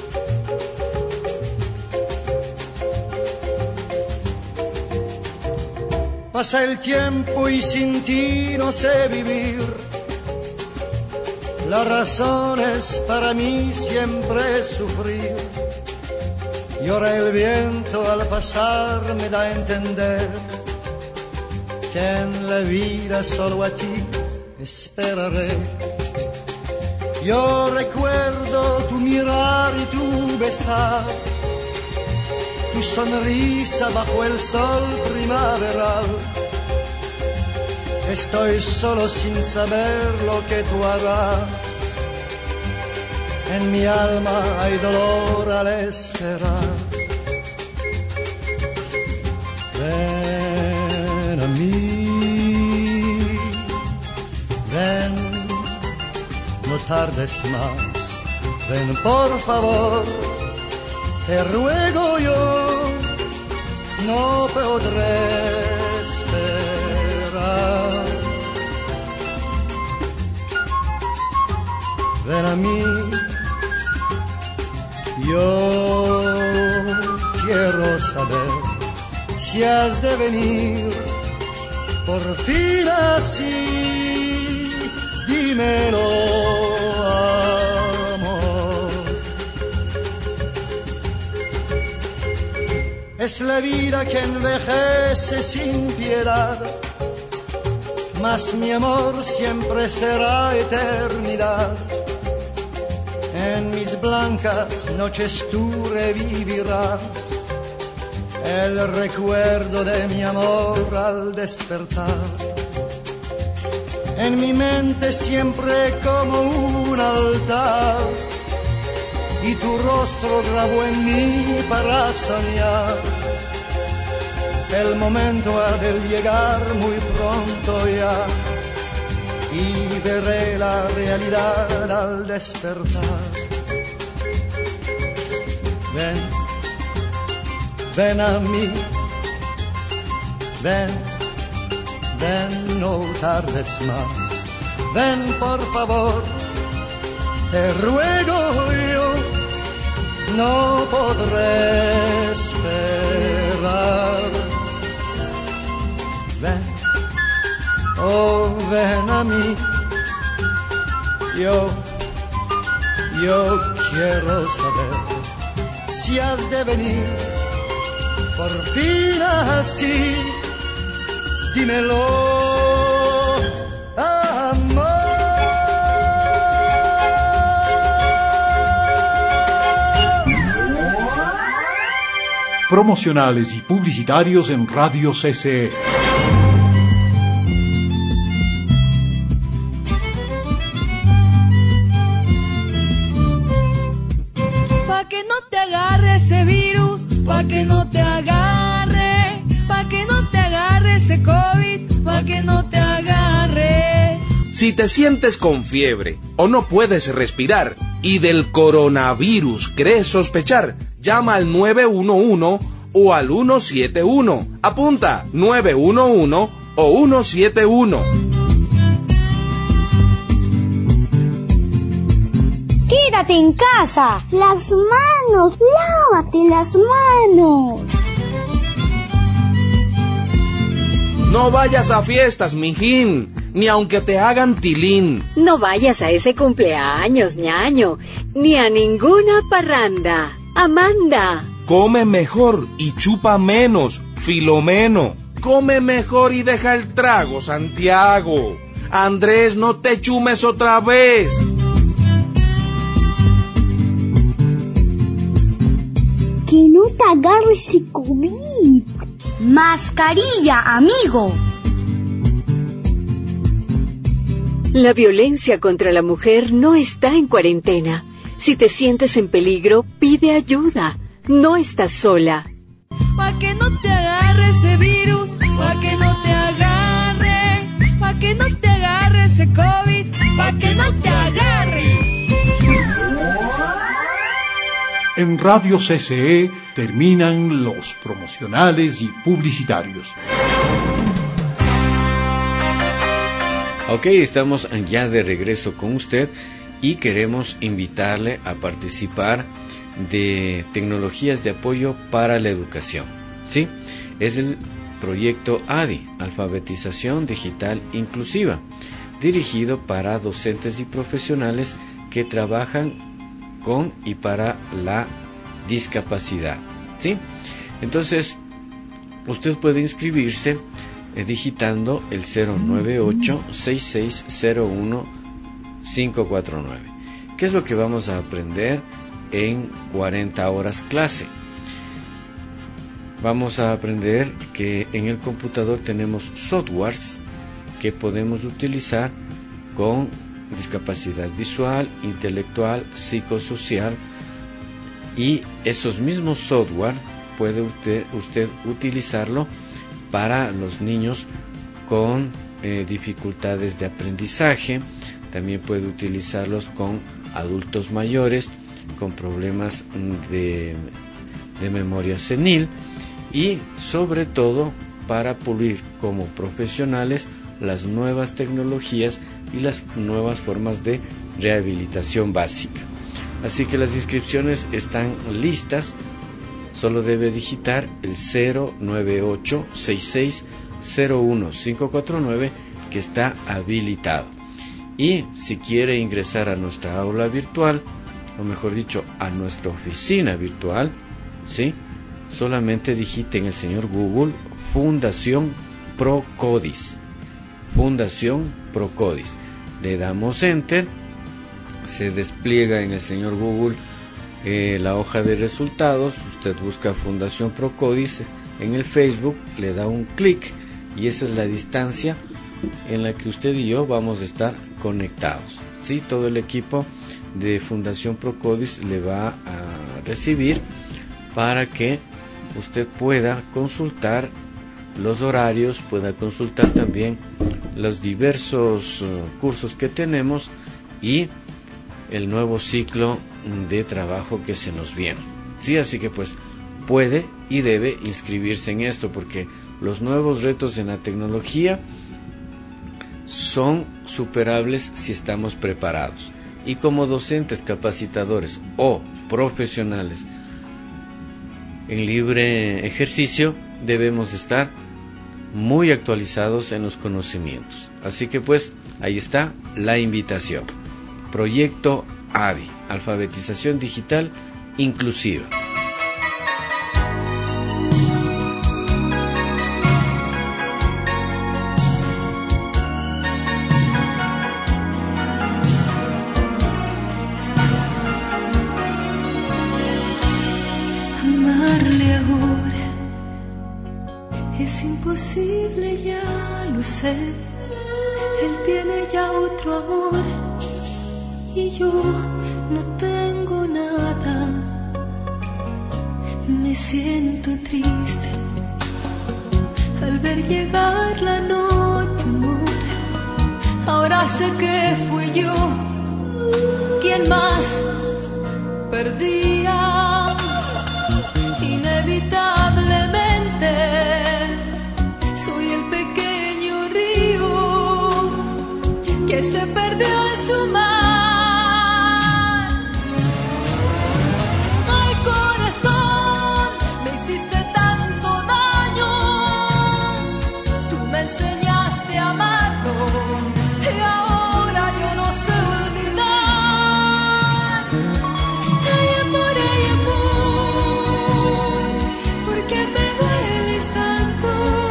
Pasa el tiempo y sin ti no sé vivir. La razón es para mí siempre sufrir. Y ahora el viento al pasar me da a entender que en la vida solo a ti esperaré. Yo recuerdo tu mirar y tu besar, tu sonrisa bajo el sol primaveral. Estoy solo sin saber lo que tú harás. En mi alma hay dolor al esperar. Ven a mí, ven, no tardes más. Ven por favor, te ruego yo, no podré esperar. Ven a mí, yo quiero saber si has de venir por fin así. Dímelo, amor. Es la vida que envejece sin piedad, mas mi amor siempre será eternidad. En mis blancas noches tú revivirás el recuerdo de mi amor al despertar. En mi mente siempre como un altar, y tu rostro grabó en mí para soñar. El momento ha de llegar muy pronto ya, y veré la realidad al despertar. Ven, ven a mí, ven, ven, no tardes más. Ven por favor, te ruego yo, no podré esperar. Ven, oh ven a mí, yo, yo quiero saber si has de venir por fin así. Dímelo, amor. Promocionales y publicitarios en Radio C C E. Pa' que no te agarre ese virus, pa' que no te agarre, pa' que no te agarre ese COVID, pa' que no te agarre. Si te sientes con fiebre o no puedes respirar y del coronavirus crees sospechar, llama al nueve uno uno o al uno siete uno. Apunta nueve uno uno o ciento setenta y uno. Quédate en casa. Las manos, lávate las manos. No vayas a fiestas, mijín, ni aunque te hagan tilín. No vayas a ese cumpleaños, ñaño, ni a ninguna parranda. Amanda. Come mejor y chupa menos, Filomeno. Come mejor y deja el trago, Santiago. Andrés, no te chumes otra vez. Que no te agarre ese COVID. Mascarilla, amigo. La violencia contra la mujer no está en cuarentena. Si te sientes en peligro, pide ayuda. No estás sola. Pa' que no te agarre ese virus, pa' que no te agarre, pa' que no te agarre ese COVID, pa' que no te agarre. En Radio C C E terminan los promocionales y publicitarios. Ok, estamos ya de regreso con usted y queremos invitarle a participar de tecnologías de apoyo para la educación. ¿Sí? Es el proyecto A D I, Alfabetización Digital Inclusiva, dirigido para docentes y profesionales que trabajan con y para la discapacidad. ¿Sí? Entonces, usted puede inscribirse eh, digitando el cero nueve ocho, seis seis cero uno, cinco cuatro nueve. ¿Qué es lo que vamos a aprender en cuarenta horas clase? Vamos a aprender que en el computador tenemos softwares que podemos utilizar con discapacidad visual, intelectual, psicosocial, y esos mismos software puede usted, usted utilizarlo para los niños con eh, dificultades de aprendizaje. También puede utilizarlos con adultos mayores con problemas de, de memoria senil, y sobre todo para pulir como profesionales las nuevas tecnologías y las nuevas formas de rehabilitación básica. Así que las inscripciones están listas. Solo debe digitar el cero nueve ocho, seis seis cero uno, cinco cuatro nueve, que está habilitado. Y si quiere ingresar a nuestra aula virtual, o mejor dicho, a nuestra oficina virtual, ¿sí? Solamente digite en el señor Google Fundación Procodis. Fundación Procodis. Le damos Enter, se despliega en el señor Google eh, la hoja de resultados. Usted busca Fundación Procodis en el Facebook, le da un clic y esa es la distancia en la que usted y yo vamos a estar conectados. ¿Sí? Todo el equipo de Fundación Procodis le va a recibir para que usted pueda consultar los horarios, pueda consultar también los diversos uh, cursos que tenemos y el nuevo ciclo de trabajo que se nos viene. Sí, así que pues puede y debe inscribirse en esto, porque los nuevos retos en la tecnología son superables si estamos preparados. Y como docentes, capacitadores o profesionales en libre ejercicio debemos estar muy actualizados en los conocimientos. Así que pues ahí está la invitación. Proyecto A D I, Alfabetización Digital Inclusiva. Amarle ahora es imposible, ya lo sé. Él tiene ya otro amor y yo no tengo nada. Me siento triste al ver llegar la noche, amor. Ahora sé que fui yo quien más perdía. Inevitablemente soy el pequeño que se perdió en su mar. Ay, corazón, me hiciste tanto daño, tú me enseñaste a amarlo y ahora yo no sé olvidar. Ay, amor, ay, amor, ¿por qué me dueles tanto?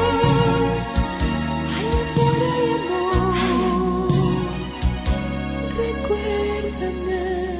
Ay, amor, ay, amor, recuérdame.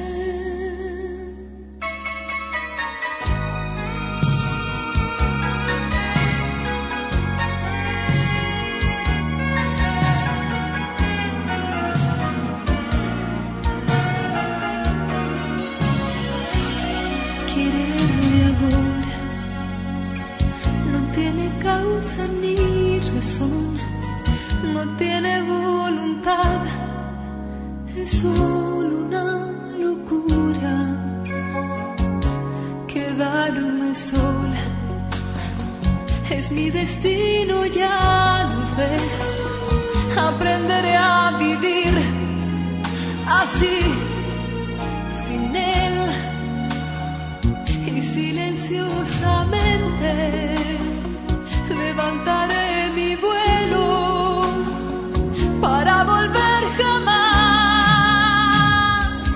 Quererme ahora no tiene causa ni razón, no tiene voluntad, es solo una locura. Quedarme sola es mi destino, ya lo ves. Aprenderé a vivir así, sin él, y silenciosamente levantaré mi vuelo para volver jamás.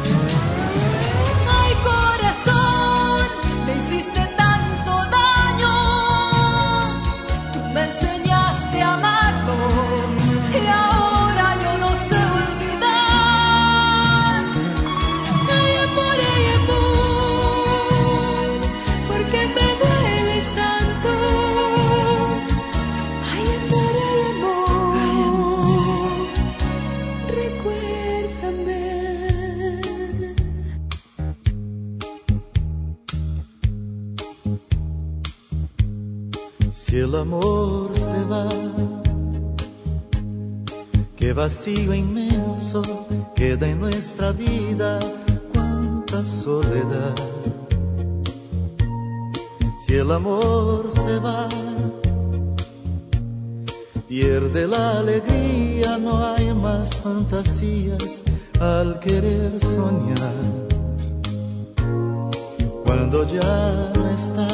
Ay, corazón, me hiciste tanto daño, tú me enseñaste a amarlo y ahora yo no sé olvidar. Ay, amor, ay, amor, ¿por qué me dueles tanto? Ay, amor, ay, amor, recuérdame. Si el amor se va, qué vacío inmenso queda en nuestra vida, cuánta soledad. Si el amor se va, pierde la alegría, no hay más fantasías al querer soñar. Cuando ya no está,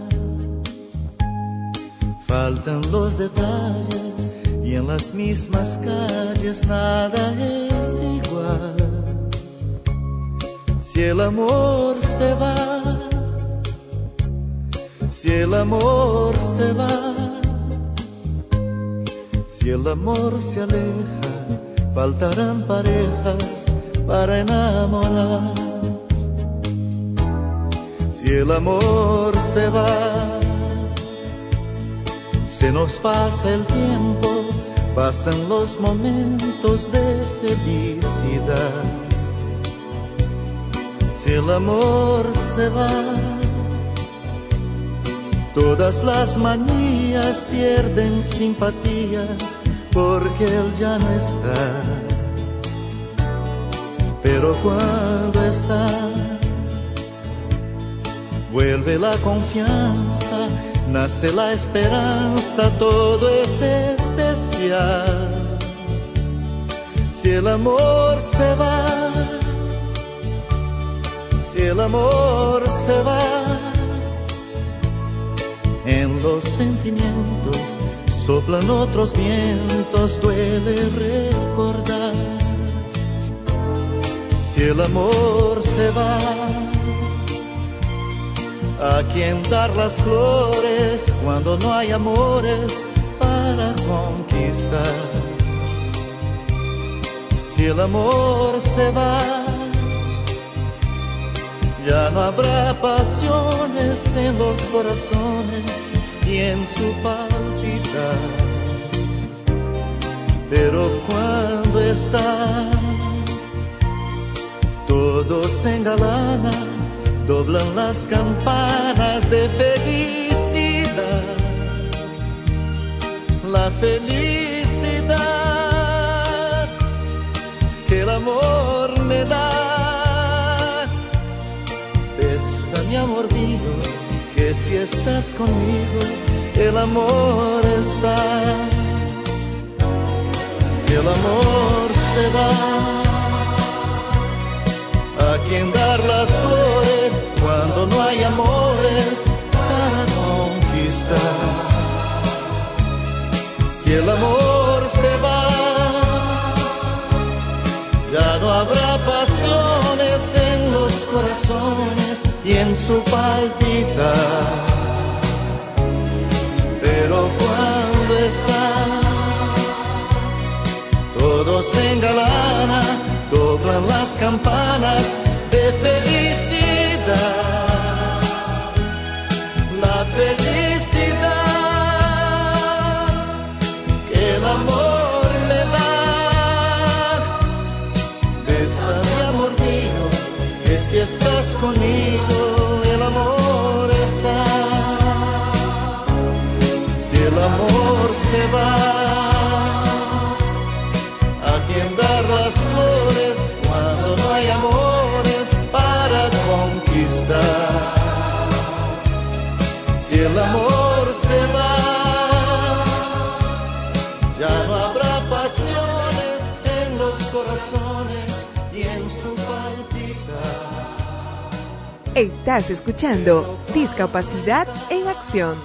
faltan los detalles y en las mismas calles nada es igual. Si el amor se va, si el amor se va, si el amor se aleja, faltarán parejas para enamorar. Si el amor se va, se nos pasa el tiempo, pasan los momentos de felicidad. Si el amor se va, todas las manías pierden simpatía, porque él ya no está. Pero cuando está, vuelve la confianza, nace la esperanza, todo es especial. Si el amor se va, si el amor se va, en los sentimientos soplan otros vientos, duele recordar. Si el amor se va, ¿a quién dar las flores cuando no hay amores para conquistar? Si el amor se va, ya no habrá pasiones en los corazones y en su palpitar. Pero cuando está, todo se engalana, doblan las campanas de felicidad. La felicidad que el amor me da. Besa, mi amor mío, que si estás conmigo, el amor está. Si el amor se va. ¿A quién dar las flores cuando no hay amores para conquistar? Si el amor se va, ya no habrá pasiones en los corazones y en su palpitar. Pero cuando está, todo se engalana, doblan las campanas de felicidad. La felicidad que el amor me da. Bésame, amor mío, que si estás conmigo el amor está. Si el amor se va, ¿a quién dar las flores cuando no hay amores para conquistar? Si el amor se va, ya no habrá pasiones en los corazones y en su palpitar. Estás escuchando Discapacidad en Acción.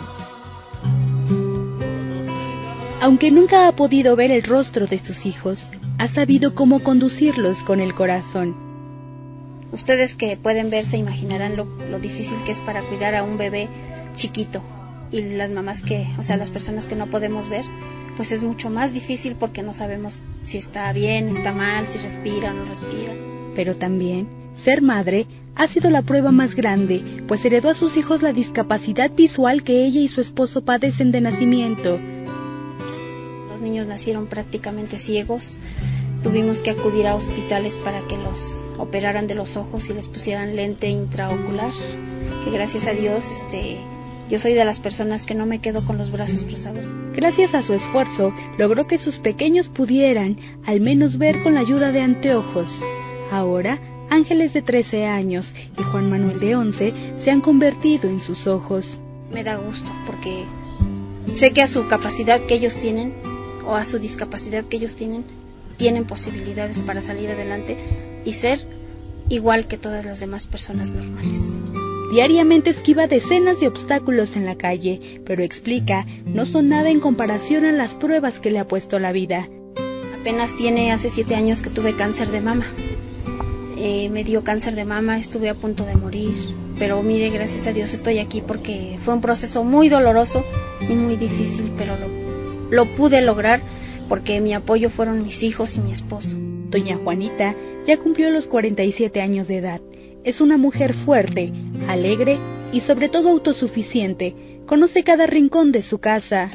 Aunque nunca ha podido ver el rostro de sus hijos, ha sabido cómo conducirlos con el corazón. Ustedes que pueden ver se imaginarán lo, lo difícil que es para cuidar a un bebé chiquito, y las mamás que, o sea, las personas que no podemos ver, pues es mucho más difícil porque no sabemos si está bien, está mal, si respira o no respira. Pero también, ser madre ha sido la prueba más grande, pues heredó a sus hijos la discapacidad visual que ella y su esposo padecen de nacimiento. Los niños nacieron prácticamente ciegos, tuvimos que acudir a hospitales para que los operaran de los ojos y les pusieran lente intraocular, que gracias a Dios, este, yo soy de las personas que no me quedo con los brazos cruzados. Gracias a su esfuerzo, logró que sus pequeños pudieran, al menos ver con la ayuda de anteojos. Ahora, Ángeles de trece años y Juan Manuel de once se han convertido en sus ojos. Me da gusto porque sé que a su capacidad que ellos tienen, o a su discapacidad que ellos tienen, tienen posibilidades para salir adelante y ser igual que todas las demás personas normales. Diariamente esquiva decenas de obstáculos en la calle, pero explica, no son nada en comparación a las pruebas que le ha puesto la vida. Apenas tiene hace siete años que tuve cáncer de mama. Eh, me dio cáncer de mama, estuve a punto de morir, pero mire, gracias a Dios estoy aquí porque fue un proceso muy doloroso y muy difícil, pero lo, lo pude lograr porque mi apoyo fueron mis hijos y mi esposo. Doña Juanita ya cumplió los cuarenta y siete años de edad. Es una mujer fuerte, alegre y sobre todo autosuficiente. Conoce cada rincón de su casa.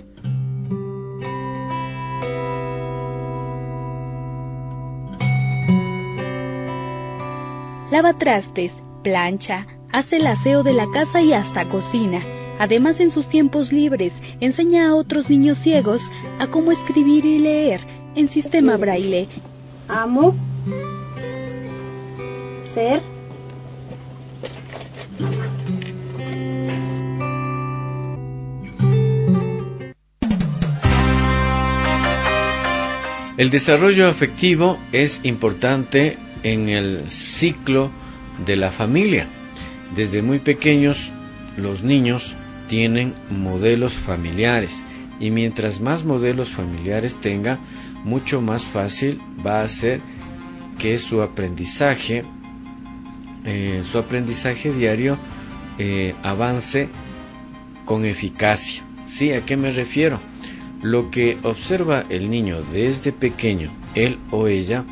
Lava trastes, plancha, hace el aseo de la casa y hasta cocina. Además, en sus tiempos libres, enseña a otros niños ciegos a cómo escribir y leer en sistema braille. Amo ser El desarrollo afectivo es importante en el ciclo de la familia. Desde muy pequeños, los niños tienen modelos familiares y mientras más modelos familiares tenga, mucho más fácil va a ser que su aprendizaje, eh, su aprendizaje diario eh, avance con eficacia. ¿Sí? ¿A qué me refiero? Lo que observa el niño desde pequeño, él o ella,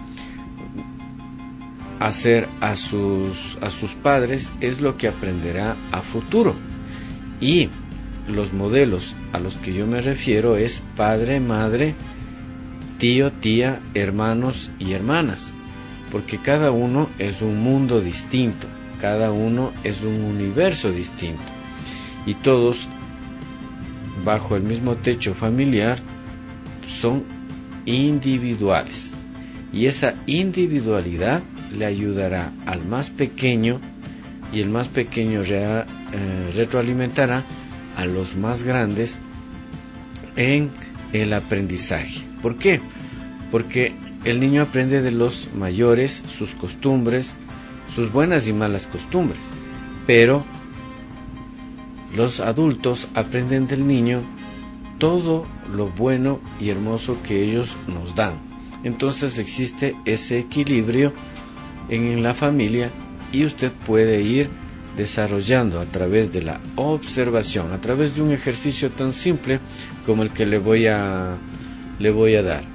hacer a sus, a sus padres es lo que aprenderá a futuro. Y los modelos a los que yo me refiero es padre, madre, tío, tía, hermanos y hermanas, porque cada uno es un mundo distinto, cada uno es un universo distinto, y todos bajo el mismo techo familiar son individuales, y esa individualidad le ayudará al más pequeño, y el más pequeño re, eh, retroalimentará a los más grandes en el aprendizaje. ¿Por qué? Porque el niño aprende de los mayores sus costumbres, sus buenas y malas costumbres, pero los adultos aprenden del niño todo lo bueno y hermoso que ellos nos dan. Entonces existe ese equilibrio en la familia y usted puede ir desarrollando a través de la observación, a través de un ejercicio tan simple como el que le voy a le voy a dar.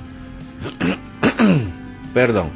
Perdón.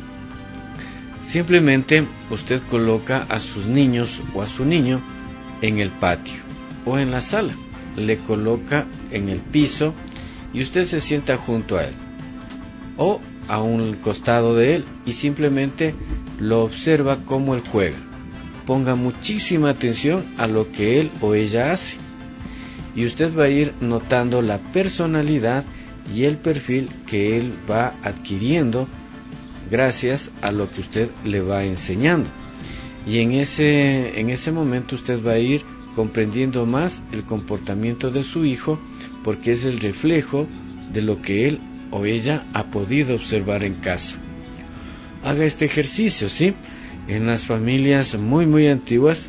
Simplemente usted coloca a sus niños o a su niño en el patio o en la sala, le coloca en el piso y usted se sienta junto a él o a un costado de él y simplemente lo observa cómo él juega. Ponga muchísima atención a lo que él o ella hace y usted va a ir notando la personalidad y el perfil que él va adquiriendo gracias a lo que usted le va enseñando, y en ese en ese momento usted va a ir comprendiendo más el comportamiento de su hijo, porque es el reflejo de lo que él o ella ha podido observar en casa. Haga este ejercicio, ¿sí? En las familias muy muy antiguas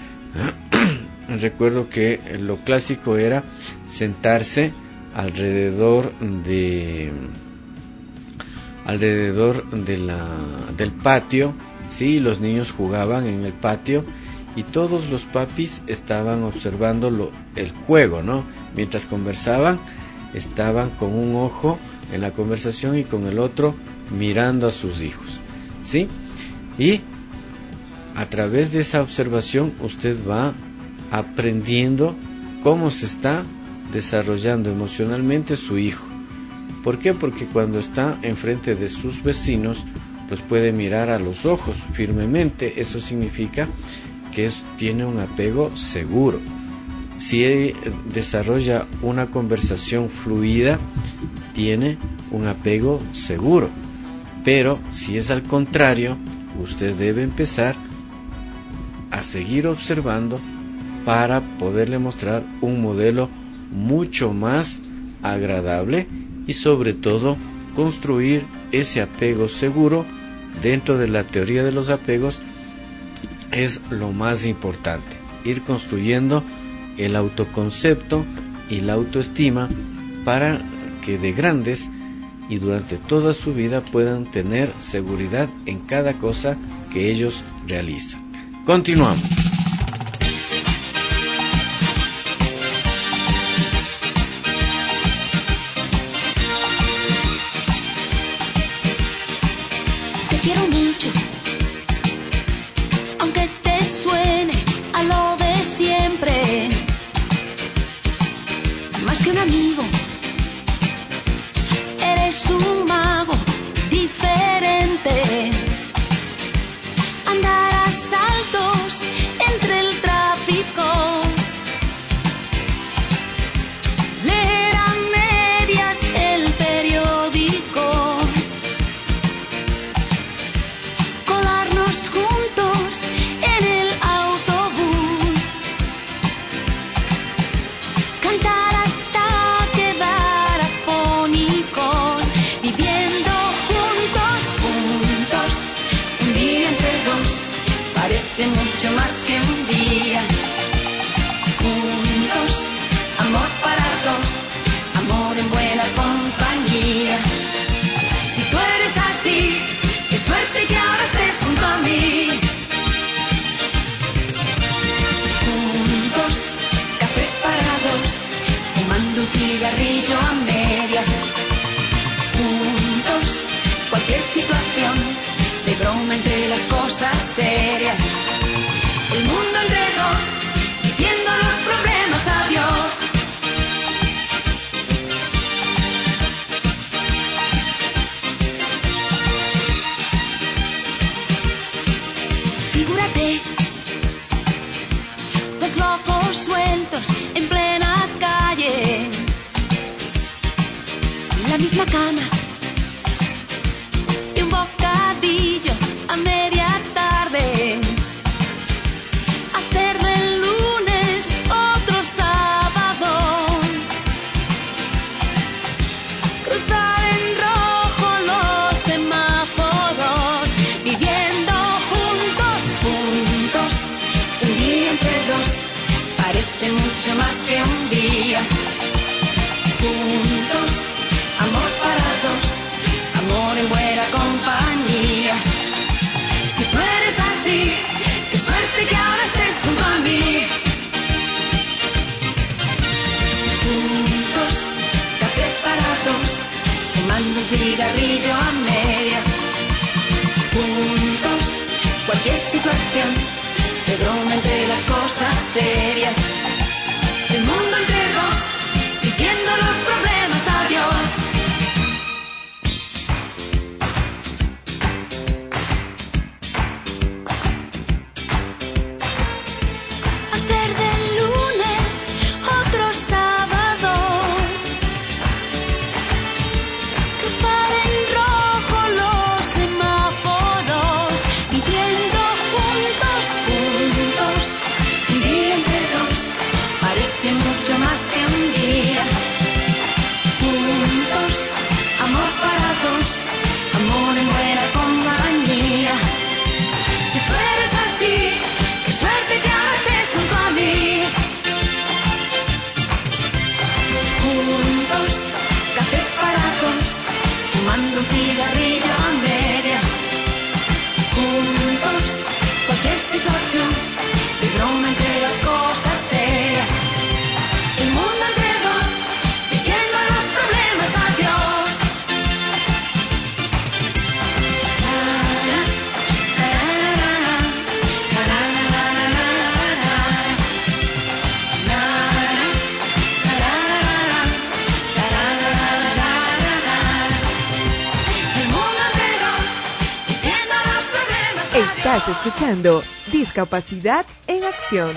recuerdo que lo clásico era sentarse alrededor de alrededor de la del patio, sí, los niños jugaban en el patio y todos los papis estaban observando lo, el juego, ¿no? Mientras conversaban, estaban con un ojo en la conversación y con el otro mirando a sus hijos, ¿sí? Y a través de esa observación usted va aprendiendo cómo se está desarrollando emocionalmente su hijo. ¿Por qué? Porque cuando está enfrente de sus vecinos los puede mirar a los ojos firmemente. Eso significa que es, tiene un apego seguro. Si desarrolla una conversación fluida, tiene un apego seguro. Pero si es al contrario, usted debe empezar a seguir observando para poderle mostrar un modelo mucho más agradable y sobre todo construir ese apego seguro. Dentro de la teoría de los apegos es lo más importante, ir construyendo el autoconcepto y la autoestima para que de grandes y durante toda su vida puedan tener seguridad en cada cosa que ellos realizan. Continuamos. Quiero mucho, aunque te suene a lo de siempre, más que un amigo, eres un mago diferente, andar a saltos entre el tráfico, leer a medias el periódico, juntos en el autobús, cantar hasta quedar afónicos, viviendo juntos, juntos, un día entre dos, parece mucho más que un día, juntos, amor para dos, amor en buena compañía. Si tú eres así, qué suerte que ahora estés junto a mí. Juntos, café para dos, fumando un cigarrillo a medias. Juntos, cualquier situación, de broma entre las cosas serias. El mundo entre dos, diciendo los problemas adiós. Figúrate, los locos sueltos en plena calle, en la misma cama, y un bocadillo a media tarde, hacer del lunes otro sábado, cruzar en rojo los situación, de broma entre las cosas serias. El mundo entre dos, viviendo los problemas a Dios. Hacer del lunes otro sábado, cruzar en rojo los semáforos, viviendo juntos, juntos, un día entre dos, parece mucho más que un día. Juntos, amor para dos, amor en buena compañía. Si tú eres así, qué suerte que haces junto a mí. Juntos, café para dos, fumando un cigarrillo a medias. Juntos, cualquier situación, de broma entre las cosas serias. El mundo entre dos, viviendo los problemas a Dios. El mundo entre dos, viviendo los problemas a Dios. Estás escuchando Discapacidad en Acción.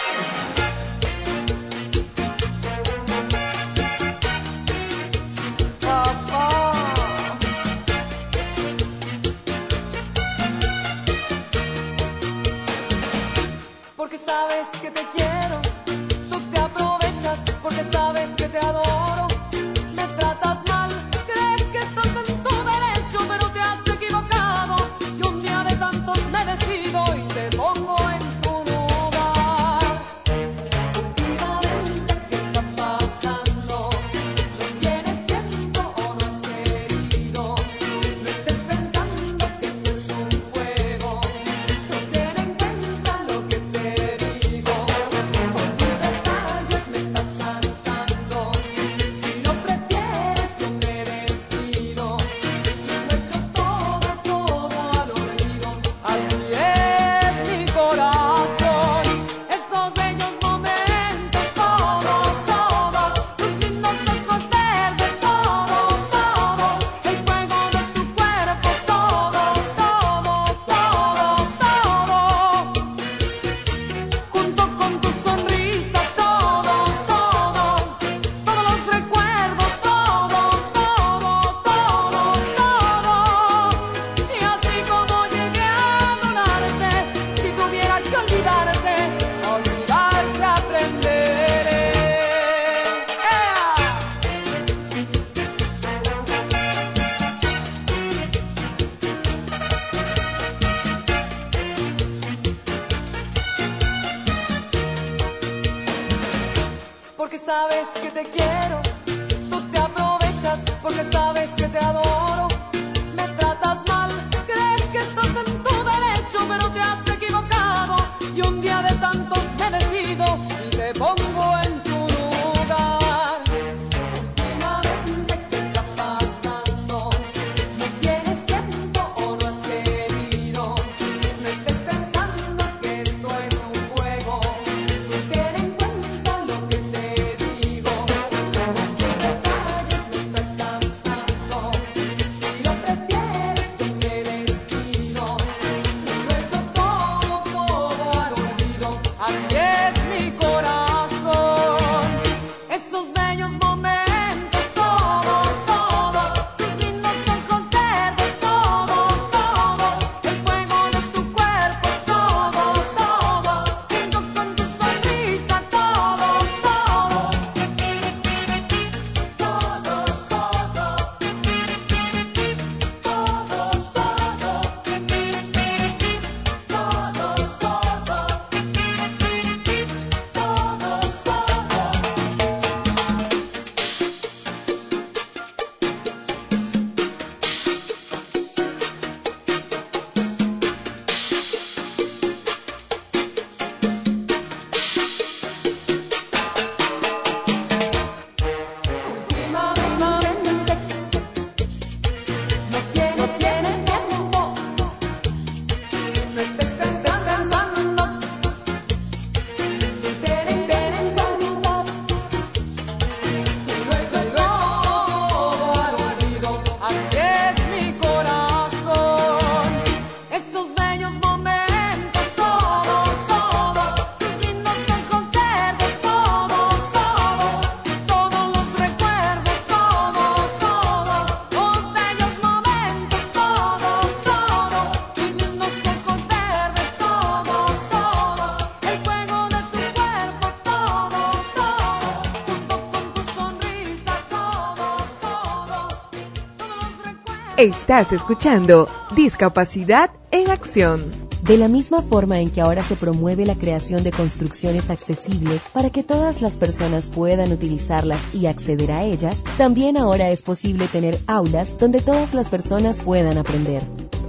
Porque sabes que te quiero, tú te aprovechas porque sabes que te adoro. Me tratas mal, crees que estás en tu derecho, pero te has equivocado. Y un día de tantos me decido y te pongo en tu lugar. Últimamente, ¿qué está pasando? ¿No tienes tiempo o no has querido? No estés pensando que esto es un juego. No ten en cuenta lo que te digo. Con tus detalles me estás cansando. Si no prefieres yo me despido. Lo he hecho todo, todo al olvido. Así es mi corazón. Esos bellos momentos, todo, todo. Tus lindos ojos verdes, todo, todo. El fuego de tu cuerpo, todo, todo, todo, todo. Junto con tu sonrisa, todo, todo. Todos los recuerdos, todo, todo, todo, todo. Y así como llegué a adorarte, si tuviera que olvidarte, a olvidarte aprenderé. ¡Ea! Porque sabes que te quiero, tú te aprovechas porque sabes que te adoro. Me tratas mal, crees que estás en tu derecho, pero te has equivocado. Y un día de tantos me decido y te pongo en tu lugar. Últimamente, ¿qué está pasando? ¿No tienes tiempo o no has querido? No estés pensando que esto es un juego. Tú ten en cuenta lo que te digo. Estás escuchando Discapacidad en Acción. De la misma forma en que ahora se promueve la creación de construcciones accesibles para que todas las personas puedan utilizarlas y acceder a ellas, también ahora es posible tener aulas donde todas las personas puedan aprender.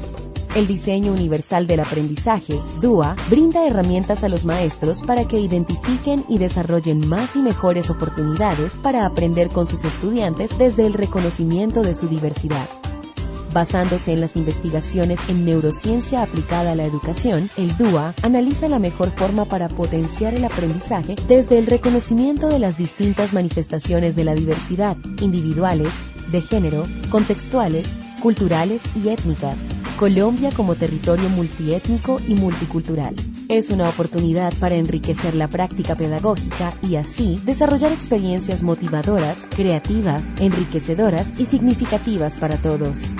El Diseño Universal del Aprendizaje, D U A, brinda herramientas a los maestros para que identifiquen y desarrollen más y mejores oportunidades para aprender con sus estudiantes desde el reconocimiento de su diversidad. Basándose en las investigaciones en neurociencia aplicada a la educación, el D U A analiza la mejor forma para potenciar el aprendizaje desde el reconocimiento de las distintas manifestaciones de la diversidad, individuales, de género, contextuales, culturales y étnicas. Colombia como territorio multiétnico y multicultural. Es una oportunidad para enriquecer la práctica pedagógica y así desarrollar experiencias motivadoras, creativas, enriquecedoras y significativas para todos.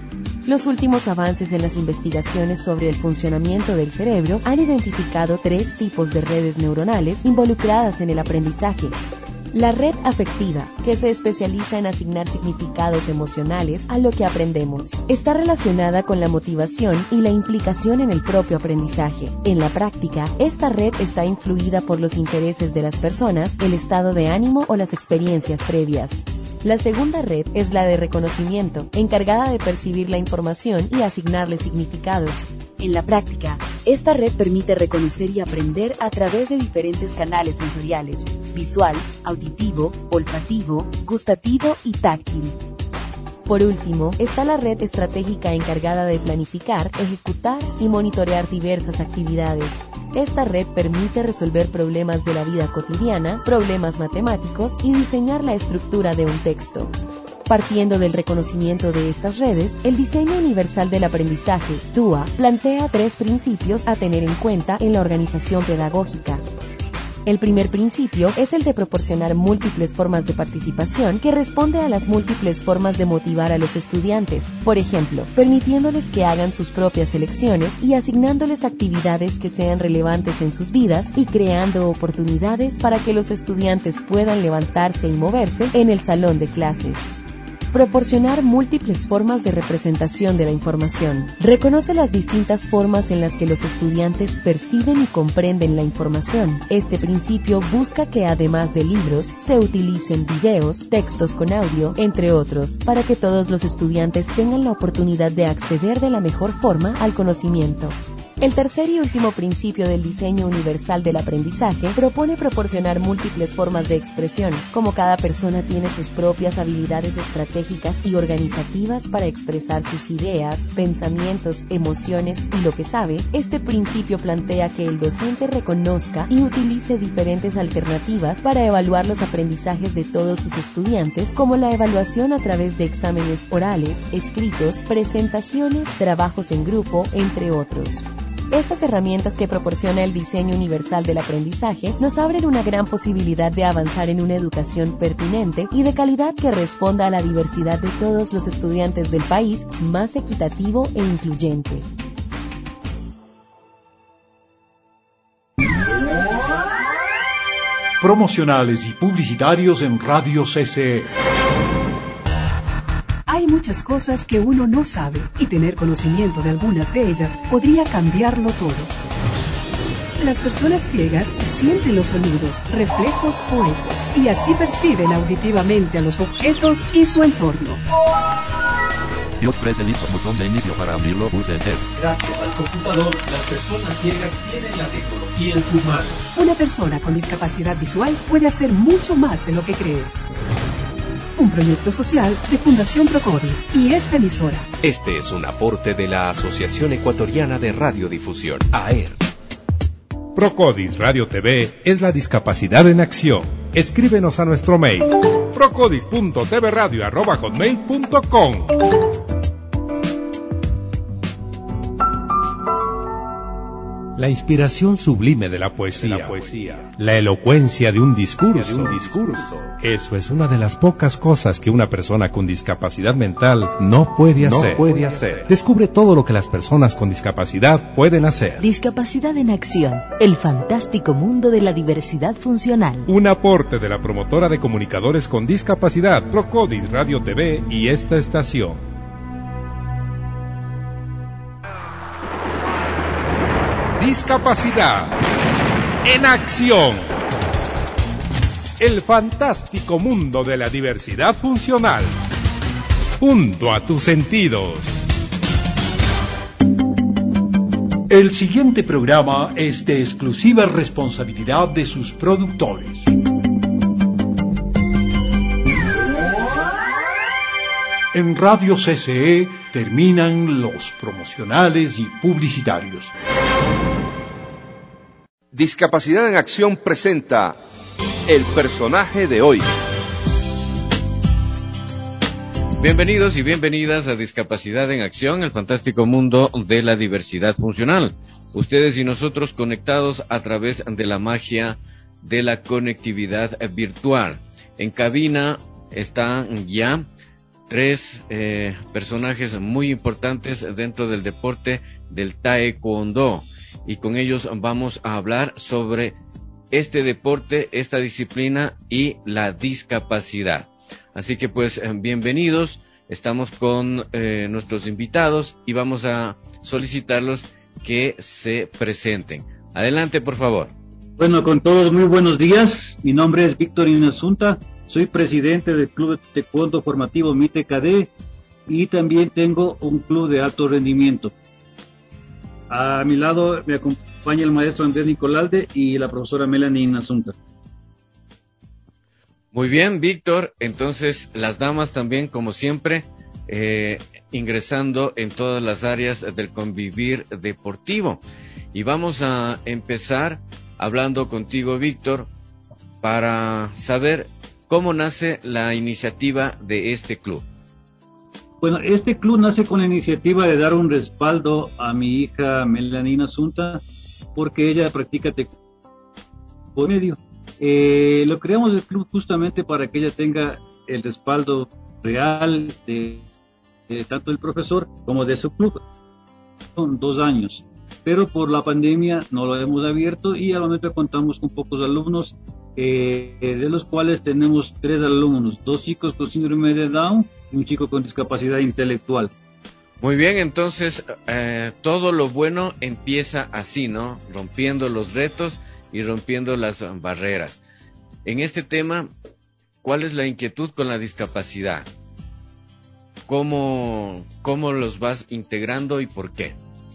Los últimos avances en las investigaciones sobre el funcionamiento del cerebro han identificado tres tipos de redes neuronales involucradas en el aprendizaje. La red afectiva, que se especializa en asignar significados emocionales a lo que aprendemos, está relacionada con la motivación y la implicación en el propio aprendizaje. En la práctica, esta red está influida por los intereses de las personas, el estado de ánimo o las experiencias previas. La segunda red es la de reconocimiento, encargada de percibir la información y asignarle significados. En la práctica, esta red permite reconocer y aprender a través de diferentes canales sensoriales: visual, auditivo, olfativo, gustativo y táctil. Por último, está la red estratégica encargada de planificar, ejecutar y monitorear diversas actividades. Esta red permite resolver problemas de la vida cotidiana, problemas matemáticos y diseñar la estructura de un texto. Partiendo del reconocimiento de estas redes, el Diseño Universal del Aprendizaje, D U A, plantea tres principios a tener en cuenta en la organización pedagógica. El primer principio es el de proporcionar múltiples formas de participación que responde a las múltiples formas de motivar a los estudiantes, por ejemplo, permitiéndoles que hagan sus propias elecciones y asignándoles actividades que sean relevantes en sus vidas y creando oportunidades para que los estudiantes puedan levantarse y moverse en el salón de clases. Proporcionar múltiples formas de representación de la información. Reconoce las distintas formas en las que los estudiantes perciben y comprenden la información. Este principio busca que además de libros, se utilicen videos, textos con audio, entre otros, para que todos los estudiantes tengan la oportunidad de acceder de la mejor forma al conocimiento. El tercer y último principio del Diseño Universal del Aprendizaje propone proporcionar múltiples formas de expresión. Como cada persona tiene sus propias habilidades estratégicas y organizativas para expresar sus ideas, pensamientos, emociones y lo que sabe, este principio plantea que el docente reconozca y utilice diferentes alternativas para evaluar los aprendizajes de todos sus estudiantes, como la evaluación a través de exámenes orales, escritos, presentaciones, trabajos en grupo, entre otros. Estas herramientas que proporciona el Diseño Universal del Aprendizaje nos abren una gran posibilidad de avanzar en una educación pertinente y de calidad que responda a la diversidad de todos los estudiantes del país, más equitativo e incluyente. Promocionales y publicitarios en Radio C C E. Hay muchas cosas que uno no sabe y tener conocimiento de algunas de ellas podría cambiarlo todo. Las personas ciegas sienten los sonidos, reflejos o ecos y así perciben auditivamente a los objetos y su entorno. Dios prese listo botón de inicio para abrirlo, pulse Enter. Gracias al computador, las personas ciegas tienen la tecnología en sus manos. Una persona con discapacidad visual puede hacer mucho más de lo que crees. Un proyecto social de Fundación Procodis y esta emisora. Este es un aporte de la Asociación Ecuatoriana de Radiodifusión, A E R. Procodis Radio T V es la discapacidad en acción. Escríbenos a nuestro mail procodis punto t v radio arroba hotmail punto com. La inspiración sublime de la poesía, la, poesía. la elocuencia de un discurso. De un discurso. Eso es una de las pocas cosas que una persona con discapacidad mental no puede hacer. No puede hacer. Descubre todo lo que las personas con discapacidad pueden hacer. Discapacidad en acción, el fantástico mundo de la diversidad funcional. Un aporte de la promotora de comunicadores con discapacidad, Procodis Radio T V y esta estación. Discapacidad en acción. El fantástico mundo de la diversidad funcional. Junto a tus sentidos. El siguiente programa es de exclusiva responsabilidad de sus productores. En Radio C C E terminan los promocionales y publicitarios. Discapacidad en Acción presenta el personaje de hoy. Bienvenidos y bienvenidas a Discapacidad en Acción, el fantástico mundo de la diversidad funcional. Ustedes y nosotros conectados a través de la magia de la conectividad virtual. En cabina están ya tres eh, personajes muy importantes dentro del deporte del Taekwondo. Y con ellos vamos a hablar sobre este deporte, esta disciplina y la discapacidad. Así que pues bienvenidos, estamos con eh, nuestros invitados y vamos a solicitarlos que se presenten. Adelante, por favor. Bueno, con todos muy buenos días. Mi nombre es Víctor Inasunta, soy presidente del Club de Taekwondo Formativo M I T K D y también tengo un club de alto rendimiento. A mi lado me acompaña el maestro Andrés Nicolalde y la profesora Melanie Inasunta. Muy bien, Víctor. Entonces, las damas también, como siempre, eh, ingresando en todas las áreas del convivir deportivo. Y vamos a empezar hablando contigo, Víctor, para saber cómo nace la iniciativa de este club. Bueno, este club nace con la iniciativa de dar un respaldo a mi hija Melanie Inasunta, porque ella practica taekwondo medio. Eh, lo creamos el club justamente para que ella tenga el respaldo real de, de tanto del profesor como de su club. Son dos años, pero por la pandemia no lo hemos abierto y al momento contamos con pocos alumnos, eh, de los cuales tenemos tres alumnos, dos chicos con síndrome de Down y un chico con discapacidad intelectual. Muy bien, entonces eh, todo lo bueno empieza así, ¿no? Rompiendo los retos y rompiendo las barreras. En este tema, ¿cuál es la inquietud con la discapacidad? ¿Cómo, cómo los vas integrando y por qué?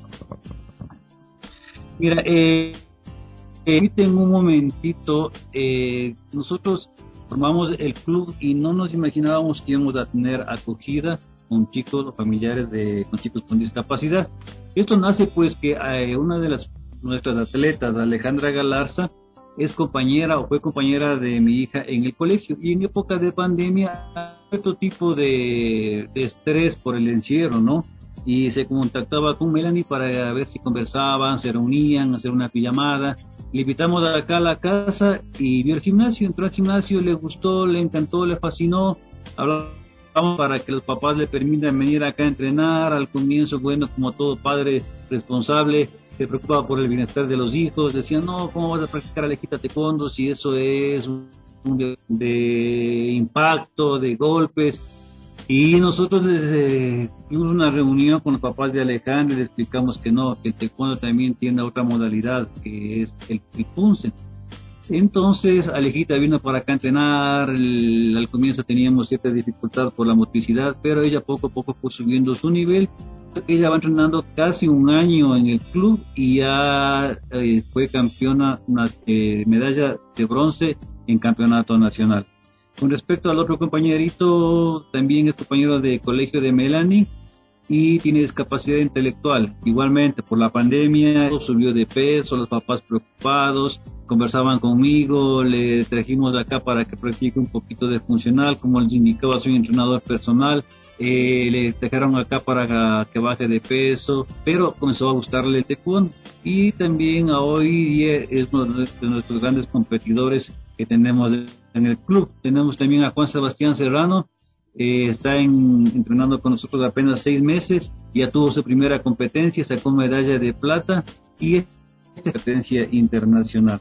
Mira, eh, permíteme un momentito, eh, nosotros formamos el club y no nos imaginábamos que íbamos a tener acogida con chicos o familiares de, con chicos con discapacidad. Esto nace pues que eh, una de las nuestras atletas, Alejandra Galarza, es compañera o fue compañera de mi hija en el colegio y en época de pandemia cierto tipo de, de estrés por el encierro, ¿no? Y se contactaba con Melanie para ver si conversaban, se reunían, hacer una pijamada. Le invitamos acá a la casa y vio el gimnasio, entró al gimnasio, le gustó, le encantó, le fascinó. Hablamos para que los papás le permitan venir acá a entrenar. Al comienzo, bueno, como todo padre responsable, se preocupaba por el bienestar de los hijos, decían, no, ¿cómo vas a practicar Alejita taekwondo si eso es un de, de impacto, de golpes? Y nosotros eh, tuvimos una reunión con los papás de Alejandra y le explicamos que no, que el taekwondo también tiene otra modalidad, que es el, el punce. Entonces Alejita vino para acá a entrenar, el, al comienzo teníamos cierta dificultad por la motricidad, pero ella poco a poco fue subiendo su nivel. Ella va entrenando casi un año en el club y ya eh, fue campeona, una eh, medalla de bronce en campeonato nacional. Con respecto al otro compañerito, también es compañero de colegio de Melanie y tiene discapacidad intelectual. Igualmente, por la pandemia, subió de peso, los papás preocupados, conversaban conmigo, le trajimos acá para que practique un poquito de funcional, como les indicaba, soy entrenador personal, eh, le trajeron acá para que baje de peso, pero comenzó a gustarle el taekwondo y también a hoy día es uno de nuestros grandes competidores que tenemos en el club. Tenemos también a Juan Sebastián Serrano, eh, está en, entrenando con nosotros apenas seis meses, ya tuvo su primera competencia, sacó medalla de plata y esta competencia internacional.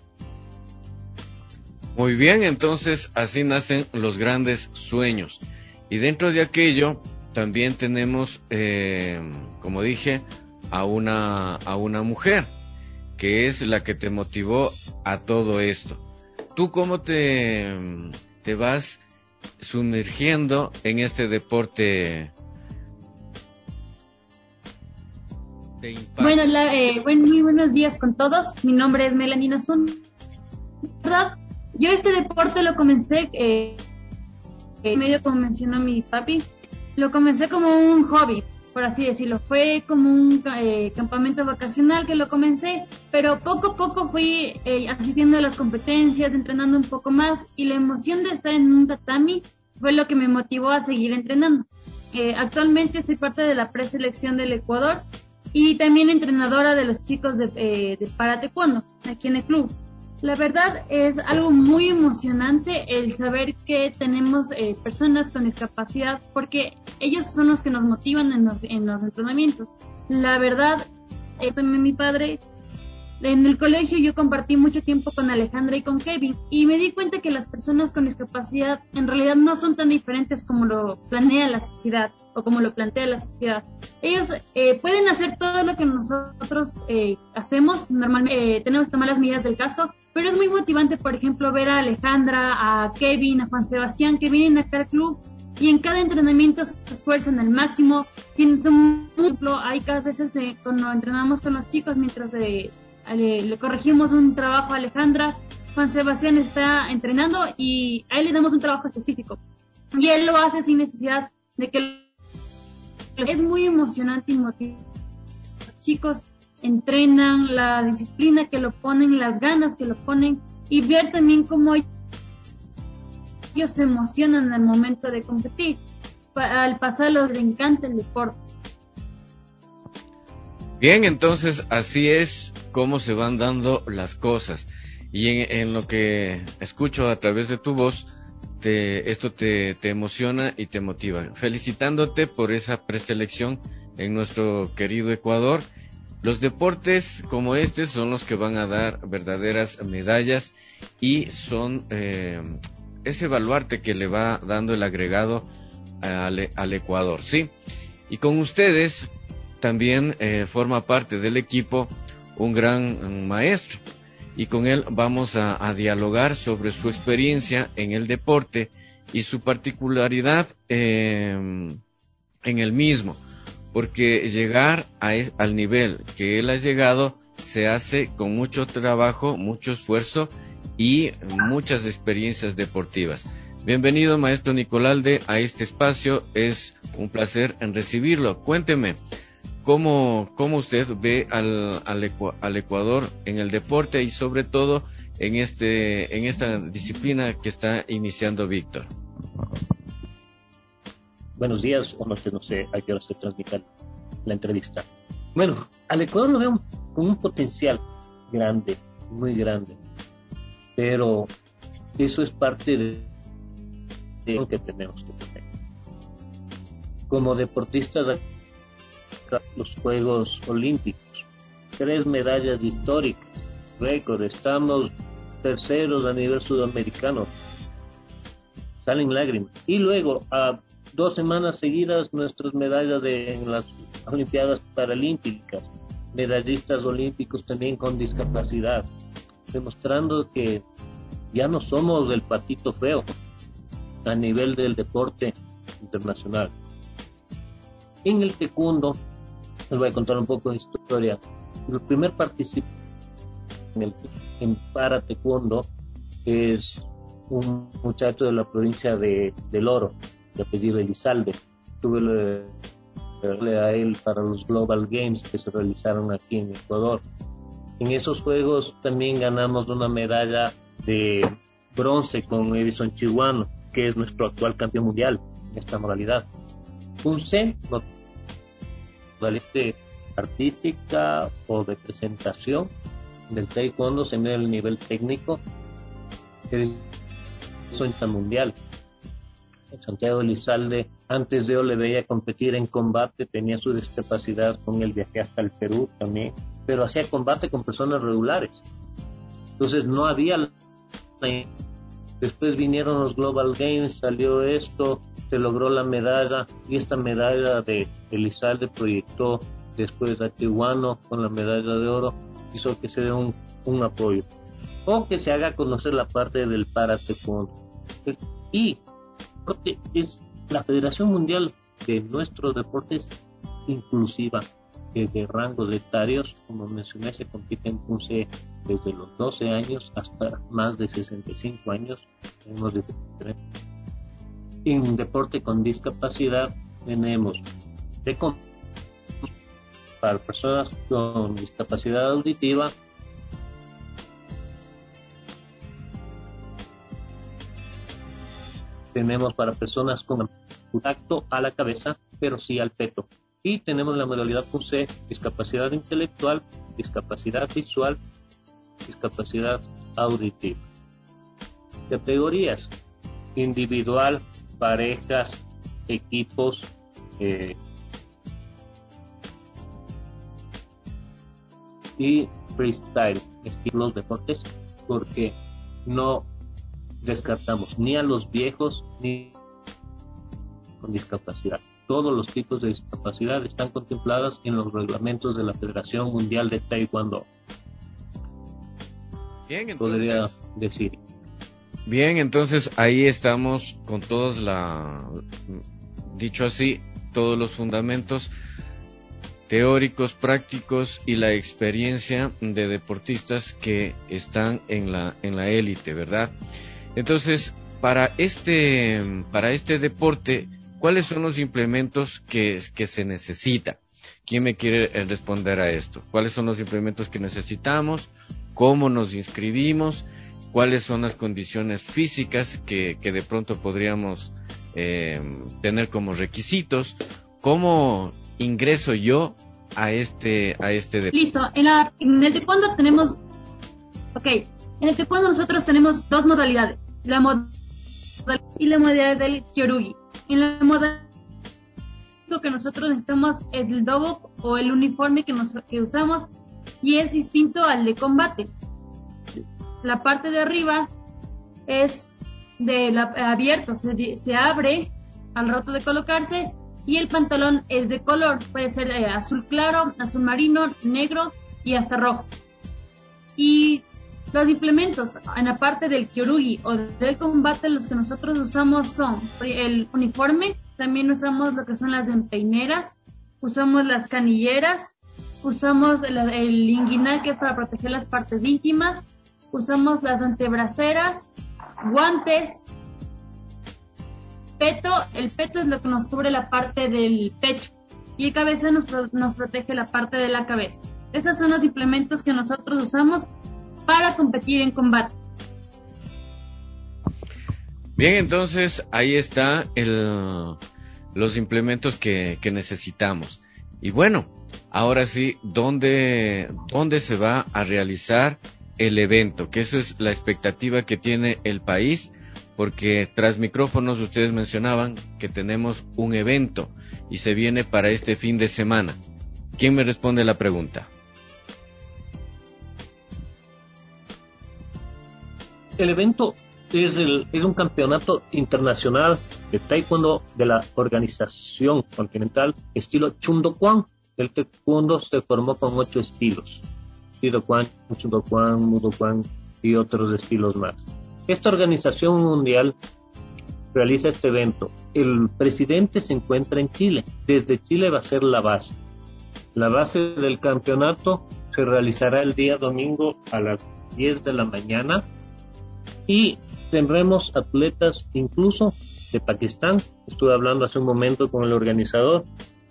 Muy bien, entonces así nacen los grandes sueños. Y dentro de aquello también tenemos, eh, como dije, a una, a una mujer que es la que te motivó a todo esto. ¿Tú cómo te, te vas sumergiendo en este deporte de impacto? Bueno, la, eh, bueno, muy buenos días con todos. Mi nombre es Melanie Nazun. ¿Verdad? Yo este deporte lo comencé, eh, eh, medio como mencionó mi papi, lo comencé como un hobby, por así decirlo. Fue como un eh, campamento vacacional que lo comencé, pero poco a poco fui eh, asistiendo a las competencias, entrenando un poco más, y la emoción de estar en un tatami fue lo que me motivó a seguir entrenando. Eh, actualmente soy parte de la preselección del Ecuador y también entrenadora de los chicos de, eh, de para taekwondo aquí en el club. La verdad es algo muy emocionante el saber que tenemos eh, personas con discapacidad, porque ellos son los que nos motivan en los, en los entrenamientos. La verdad, eh, también mi padre, en el colegio yo compartí mucho tiempo con Alejandra y con Kevin, y me di cuenta que las personas con discapacidad en realidad no son tan diferentes como lo planea la sociedad o como lo plantea la sociedad. Ellos eh, pueden hacer todo lo que nosotros eh, hacemos, normalmente eh, tenemos que tomar las medidas del caso, pero es muy motivante, por ejemplo, ver a Alejandra, a Kevin, a Juan Sebastián, que vienen acá al club y en cada entrenamiento se esfuerzan al máximo. Tienen, son, por ejemplo, hay cada veces eh, cuando entrenamos con los chicos, mientras eh, le, le corregimos un trabajo a Alejandra, Juan Sebastián está entrenando y a él le damos un trabajo específico y él lo hace sin necesidad de que. Es muy emocionante y motivante. Los chicos entrenan, la disciplina que lo ponen, las ganas que lo ponen, y ver también cómo ellos se emocionan al momento de competir. Al pasarlo les encanta el deporte. Bien, entonces así es como se van dando las cosas. Y en, en lo que escucho a través de tu voz, Te, esto te, te emociona y te motiva. Felicitándote por esa preselección en nuestro querido Ecuador. Los deportes como este son los que van a dar verdaderas medallas y son eh, ese baluarte que le va dando el agregado al, al Ecuador, ¿sí? Y con ustedes también eh, forma parte del equipo un gran un maestro. Y con él vamos a, a dialogar sobre su experiencia en el deporte y su particularidad eh, en el mismo, porque llegar a es, al nivel que él ha llegado se hace con mucho trabajo, mucho esfuerzo y muchas experiencias deportivas. Bienvenido, maestro Nicolalde, a este espacio. Es un placer en recibirlo. Cuénteme, ¿Cómo, cómo usted ve al, al, al Ecuador en el deporte y sobre todo en este en esta disciplina que está iniciando Víctor? Buenos días, o no sé, no sé a qué hora se transmite la entrevista. Bueno, al Ecuador lo veo con un potencial grande, muy grande, pero eso es parte de, de lo que tenemos que tener. Como deportistas, los Juegos Olímpicos, tres medallas históricas, récord, estamos terceros a nivel sudamericano, salen lágrimas. Y luego, a dos semanas seguidas, nuestras medallas de, en las Olimpiadas Paralímpicas, medallistas olímpicos también con discapacidad, demostrando que ya no somos el patito feo a nivel del deporte internacional. En el taekwondo, les voy a contar un poco de historia. El primer participante en, el, en para taekwondo es un muchacho de la provincia de, del Oro, de apellido Elizalde. Tuve verle a él para los Global Games que se realizaron aquí en Ecuador. En esos juegos también ganamos una medalla de bronce con Edison Chihuano, que es nuestro actual campeón mundial en esta modalidad. Un C, modalidad artística o de presentación del taekwondo, se mide el nivel técnico, que es mundial. Santiago Elizalde, antes de yo le veía competir en combate, tenía su discapacidad, con él viajé hasta el Perú también, pero hacía combate con personas regulares. Entonces no había la Después vinieron los Global Games, salió esto, se logró la medalla, y esta medalla de Elizalde proyectó después a Tijuana con la medalla de oro, hizo que se dé un, un apoyo, o que se haga conocer la parte del para taekwondo. Y es la Federación Mundial de nuestros deportes inclusiva, que de rangos etarios, como mencioné, se compite en Punce desde los doce años hasta más de sesenta y cinco años. Tenemos en deporte con discapacidad, tenemos de com- para personas con discapacidad auditiva, tenemos para personas con contacto a la cabeza, pero sí al peto. Y tenemos la modalidad Punce, discapacidad intelectual, discapacidad visual, discapacidad auditiva. Categorías: individual, parejas, equipos, eh, y freestyle, estilos deportes, porque no descartamos ni a los viejos ni con discapacidad. Todos los tipos de discapacidad están contemplados en los reglamentos de la Federación Mundial de Taekwondo. Bien, entonces, podría decir. Bien, entonces ahí estamos con todos la, dicho así, todos los fundamentos teóricos, prácticos y la experiencia de deportistas que están en la en la élite, ¿verdad? Entonces, para este para este deporte, ¿cuáles son los implementos que, que se necesita? ¿Quién me quiere responder a esto? ¿Cuáles son los implementos que necesitamos? ¿Cómo nos inscribimos? ¿Cuáles son las condiciones físicas que, que de pronto podríamos eh, tener como requisitos? ¿Cómo ingreso yo a este a este deporte? Listo. En, la, en el taekwondo tenemos, ok, en el taekwondo nosotros tenemos dos modalidades, la modalidad y la modalidad del kyorugi. En la modalidad lo que nosotros necesitamos es el dobo o el uniforme que, nos, que usamos, y es distinto al de combate. La parte de arriba es de la, abierto, se, se abre al rato de colocarse, y el pantalón es de color, puede ser eh, azul claro, azul marino, negro y hasta rojo. Y los implementos en la parte del kyorugi o del combate, los que nosotros usamos son el uniforme, también usamos lo que son las empeineras, usamos las canilleras, usamos el, el inguinal, que es para proteger las partes íntimas, usamos las antebraceras, guantes, peto. El peto es lo que nos cubre la parte del pecho, y el cabeza nos, nos protege la parte de la cabeza. Esos son los implementos que nosotros usamos para competir en combate. Bien, entonces ahí está el, los implementos que, que necesitamos. Y bueno, ahora sí, ¿dónde, dónde se va a realizar el evento? Que eso es la expectativa que tiene el país, porque tras micrófonos ustedes mencionaban que tenemos un evento y se viene para este fin de semana. ¿Quién me responde la pregunta? El evento es, el, es un campeonato internacional de taekwondo de la Organización Continental estilo Chundokwang. El taekwondo se formó con ocho estilos: Sidokwang, Chundokwang, Mudokwang y otros estilos más. Esta organización mundial realiza este evento. El presidente se encuentra en Chile. Desde Chile va a ser la base. La base del campeonato se realizará el día domingo a las diez de la mañana. Y tendremos atletas incluso de Pakistán. Estuve hablando hace un momento con el organizador.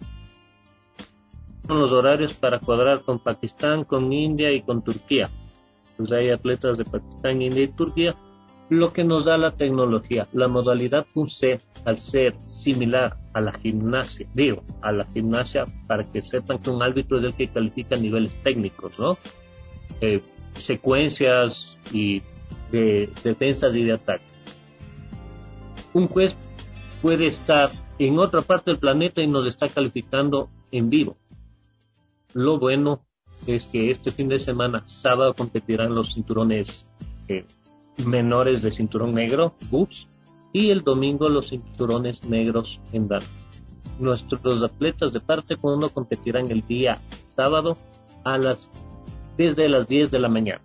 Son los horarios para cuadrar con Pakistán, con India y con Turquía. Pues hay atletas de Pakistán, India y Turquía. Lo que nos da la tecnología, la modalidad Punce, al ser similar a la gimnasia, digo, a la gimnasia, para que sepan que un árbitro es el que califica niveles técnicos, ¿no? Eh, secuencias y de defensas y de ataque. Un juez puede estar en otra parte del planeta y nos está calificando en vivo. Lo bueno es que este fin de semana, sábado, competirán los cinturones eh, menores de cinturón negro, B U P S, y el domingo los cinturones negros en Dan. Nuestros atletas de parte uno competirán el día sábado a las desde las diez de la mañana.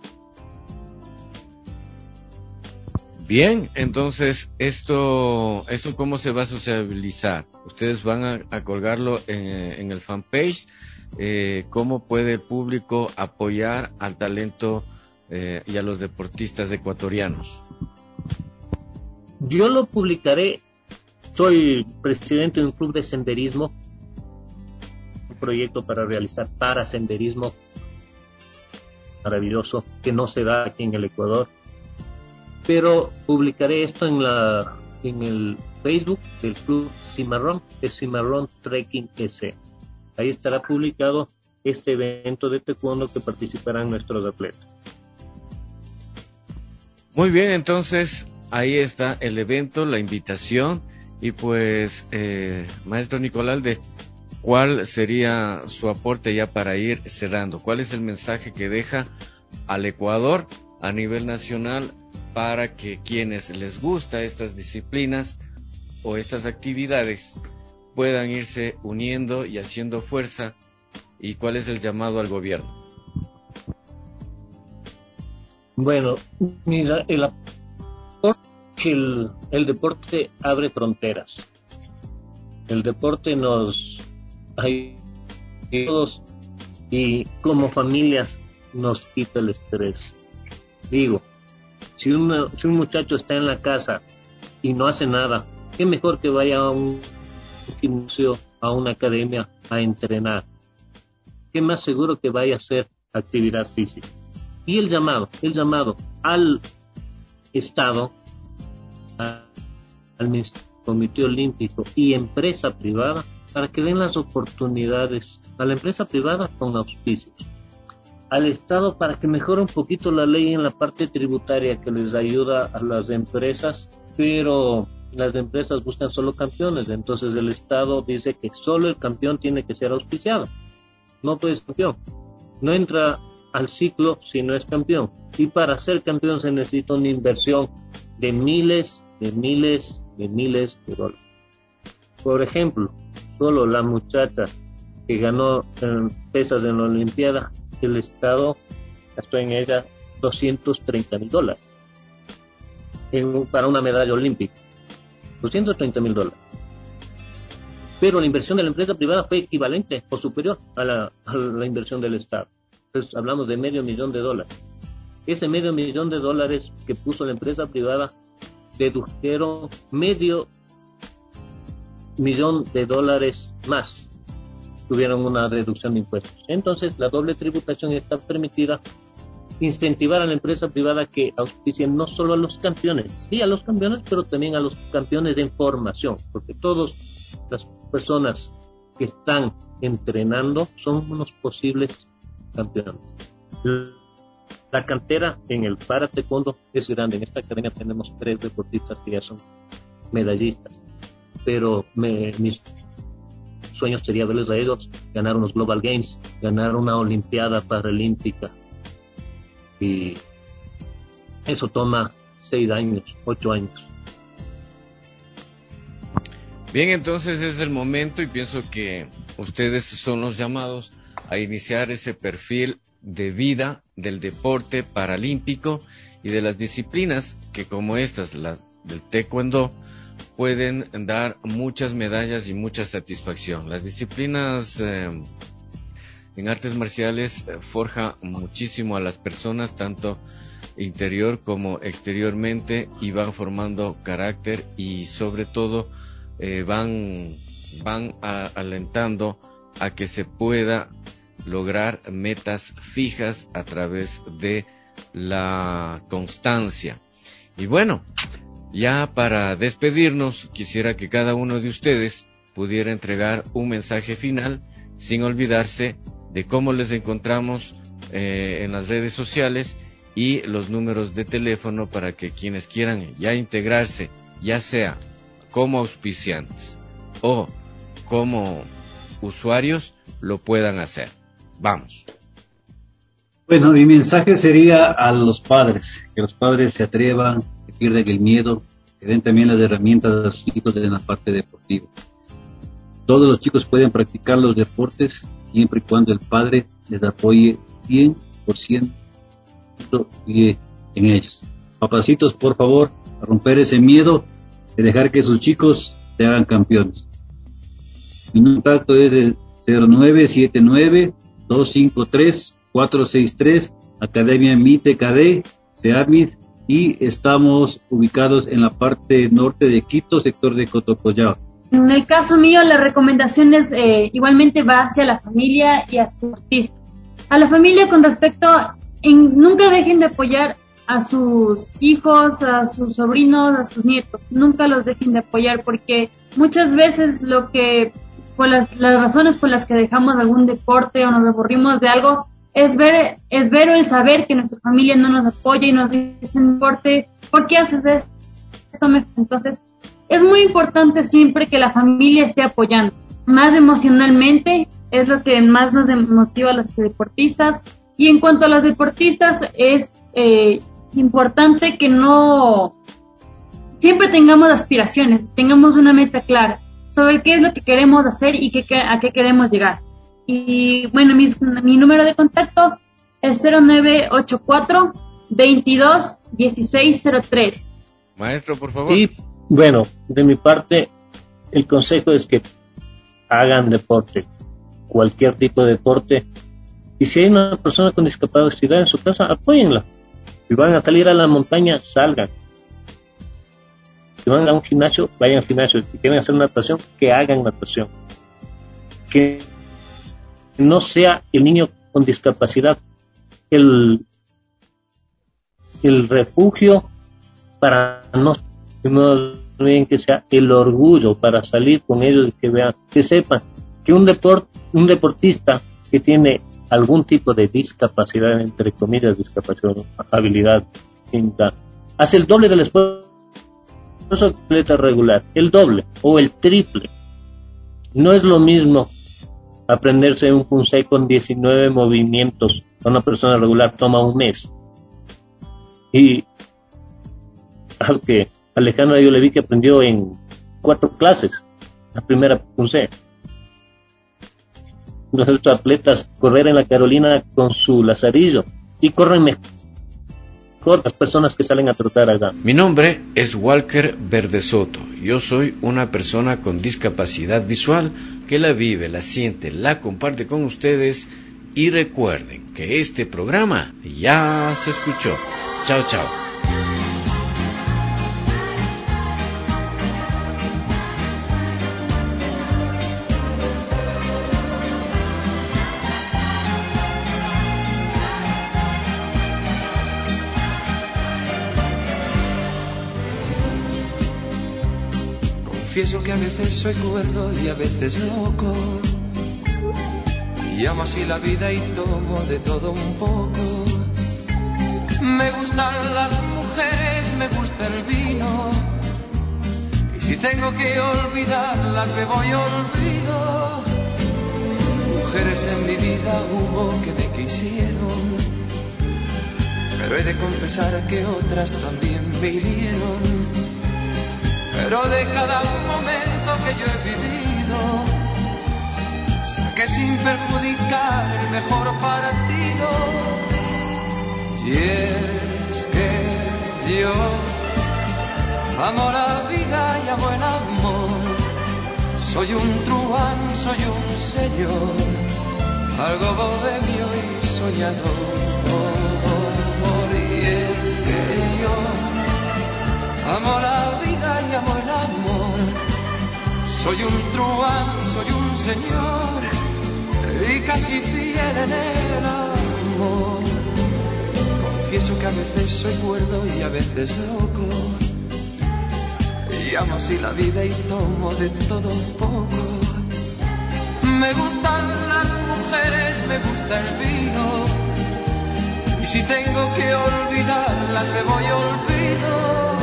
Bien, entonces, esto, esto ¿cómo se va a sociabilizar? Ustedes van a, a colgarlo en, en el fanpage. Eh, ¿Cómo puede el público apoyar al talento eh, y a los deportistas ecuatorianos? Yo lo publicaré. Soy presidente de un club de senderismo, un proyecto para realizar parasenderismo maravilloso que no se da aquí en el Ecuador. Pero publicaré esto en la en el Facebook del club Cimarrón, que es Cimarrón Trekking S. Ahí estará publicado este evento de taekwondo que participarán nuestros atletas. Muy bien, entonces ahí está el evento, la invitación, y pues eh, maestro Nicolalde, ¿cuál sería su aporte ya para ir cerrando? ¿Cuál es el mensaje que deja al Ecuador a nivel nacional para que quienes les gusta estas disciplinas o estas actividades puedan irse uniendo y haciendo fuerza? ¿Y cuál es el llamado al gobierno? Bueno, mira, el aporte que el, el deporte abre fronteras. El deporte nos ayuda a todos y como familias nos quita el estrés. Digo, si, una, si un muchacho está en la casa y no hace nada, qué mejor que vaya a un gimnasio, a una academia a entrenar. Qué más seguro que vaya a hacer actividad física. Y el llamado, el llamado al Estado, a, al Comité Olímpico y empresa privada para que den las oportunidades a la empresa privada con auspicios, al Estado para que mejore un poquito la ley en la parte tributaria que les ayuda a las empresas, pero las empresas buscan solo campeones, entonces el Estado dice que solo el campeón tiene que ser auspiciado, no puede ser campeón, no entra al ciclo si no es campeón, y para ser campeón se necesita una inversión de miles, de miles, de miles de dólares. Por ejemplo, solo la muchacha que ganó en pesas en la Olimpiada, el Estado gastó en ella doscientos treinta mil dólares en, para una medalla olímpica, doscientos treinta mil dólares. Pero la inversión de la empresa privada fue equivalente o superior a la, a la inversión del Estado. Entonces hablamos de medio millón de dólares. Ese medio millón de dólares que puso la empresa privada, dedujeron medio millón de dólares más. Tuvieron una reducción de impuestos. Entonces la doble tributación está permitida, incentivar a la empresa privada que auspicie no solo a los campeones, sí a los campeones, pero también a los campeones en formación, porque todas las personas que están entrenando son unos posibles campeones. La cantera en el para taekwondo es grande. En esta academia tenemos tres deportistas que ya son medallistas, pero me, mis sueños sería verles a ellos ganar unos Global Games, ganar una Olimpiada Paralímpica, y eso toma seis años, ocho años. Bien, entonces es el momento y pienso que ustedes son los llamados a iniciar ese perfil de vida del deporte paralímpico y de las disciplinas que, como estas, las del taekwondo, pueden dar muchas medallas y mucha satisfacción. Las disciplinas eh, en artes marciales eh, forja muchísimo a las personas, tanto interior como exteriormente, y van formando carácter y sobre todo eh, van, van a, alentando a que se pueda lograr metas fijas a través de la constancia. Y bueno, ya para despedirnos, quisiera que cada uno de ustedes pudiera entregar un mensaje final, sin olvidarse de cómo les encontramos eh, en las redes sociales y los números de teléfono para que quienes quieran ya integrarse, ya sea como auspiciantes o como usuarios, lo puedan hacer. Vamos. Bueno, mi mensaje sería a los padres que los padres se atrevan, que pierdan el miedo, que den también las herramientas a los chicos en la parte deportiva. Todos los chicos pueden practicar los deportes siempre y cuando el padre les apoye cien por ciento en ellos. Papacitos, por favor, a romper ese miedo de dejar que sus chicos se hagan campeones. Mi contacto es el cero nueve siete nueve dos cinco tres cuatro seis tres, Academia MITE K D, CEAMIS, y estamos ubicados en la parte norte de Quito, sector de Cotocollao. En el caso mío, la recomendación es eh, igualmente va hacia la familia y a sus artistas. A la familia con respecto, en, nunca dejen de apoyar a sus hijos, a sus sobrinos, a sus nietos. Nunca los dejen de apoyar, porque muchas veces lo que, por las, las razones por las que dejamos algún deporte o nos aburrimos de algo, es ver, es ver o el saber que nuestra familia no nos apoya y nos dice un deporte, ¿por qué haces esto? Entonces, es muy importante siempre que la familia esté apoyando, más emocionalmente, es lo que más nos motiva a los deportistas. Y en cuanto a los deportistas, es eh, importante que no, siempre tengamos aspiraciones, tengamos una meta clara sobre qué es lo que queremos hacer y qué, a qué queremos llegar. Y bueno, mi, mi número de contacto es cero nueve ocho cuatro veintidós dieciséis cero tres. Maestro, por favor. Y bueno, de mi parte, el consejo es que hagan deporte, cualquier tipo de deporte. Y si hay una persona con discapacidad en su casa, apóyenla. Si van a salir a la montaña, salgan. Si van a un gimnasio, vayan al gimnasio. Si quieren hacer natación, que hagan natación. Que no sea el niño con discapacidad el, el refugio para no, no bien que sea el orgullo para salir con ellos y que vean, que sepan que un deport, un deportista que tiene algún tipo de discapacidad, entre comillas, discapacidad, habilidad distinta, hace el doble del esfuerzo atleta regular, el doble o el triple. No es lo mismo aprenderse un punzé con diecinueve movimientos a una persona regular toma un mes. Y aunque Alejandra yo le vi que aprendió en cuatro clases la primera punzé. Los atletas correr en la Carolina con su lazarillo y corren mejor las personas que salen a trotar allá. Mi nombre es Walker Verdesoto. Yo soy una persona con discapacidad visual que la vive, la siente, la comparte con ustedes, y recuerden que este programa ya se escuchó. Chao, chao. Confieso que a veces soy cuerdo y a veces loco, y amo así la vida y tomo de todo un poco. Me gustan las mujeres, me gusta el vino, y si tengo que olvidarlas me voy olvido. Mujeres en mi vida hubo que me quisieron, pero he de confesar que otras también me hirieron. Pero de cada momento que yo he vivido, saqué sin perjudicar el mejor partido. Y es que yo amo la vida y amo el amor. Soy un truán, soy un señor, algo bohemio y soñador. Y es que yo amo la vida y amo el amor. Soy un truán, soy un señor y casi fiel en el amor. Confieso que a veces soy cuerdo y a veces loco, y amo así la vida y tomo de todo un poco. Me gustan las mujeres, me gusta el vino, y si tengo que olvidarlas me voy olvido.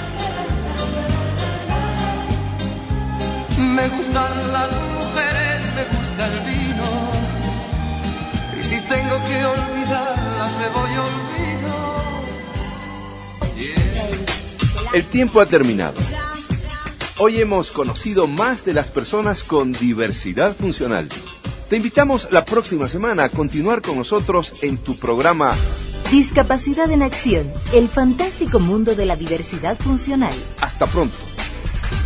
Me gustan las mujeres, me gusta el vino. Y si tengo que olvidarlas, me voy olvido. Yeah. El tiempo ha terminado. Hoy hemos conocido más de las personas con diversidad funcional. Te invitamos la próxima semana a continuar con nosotros en tu programa Discapacidad en Acción, el fantástico mundo de la diversidad funcional. Hasta pronto.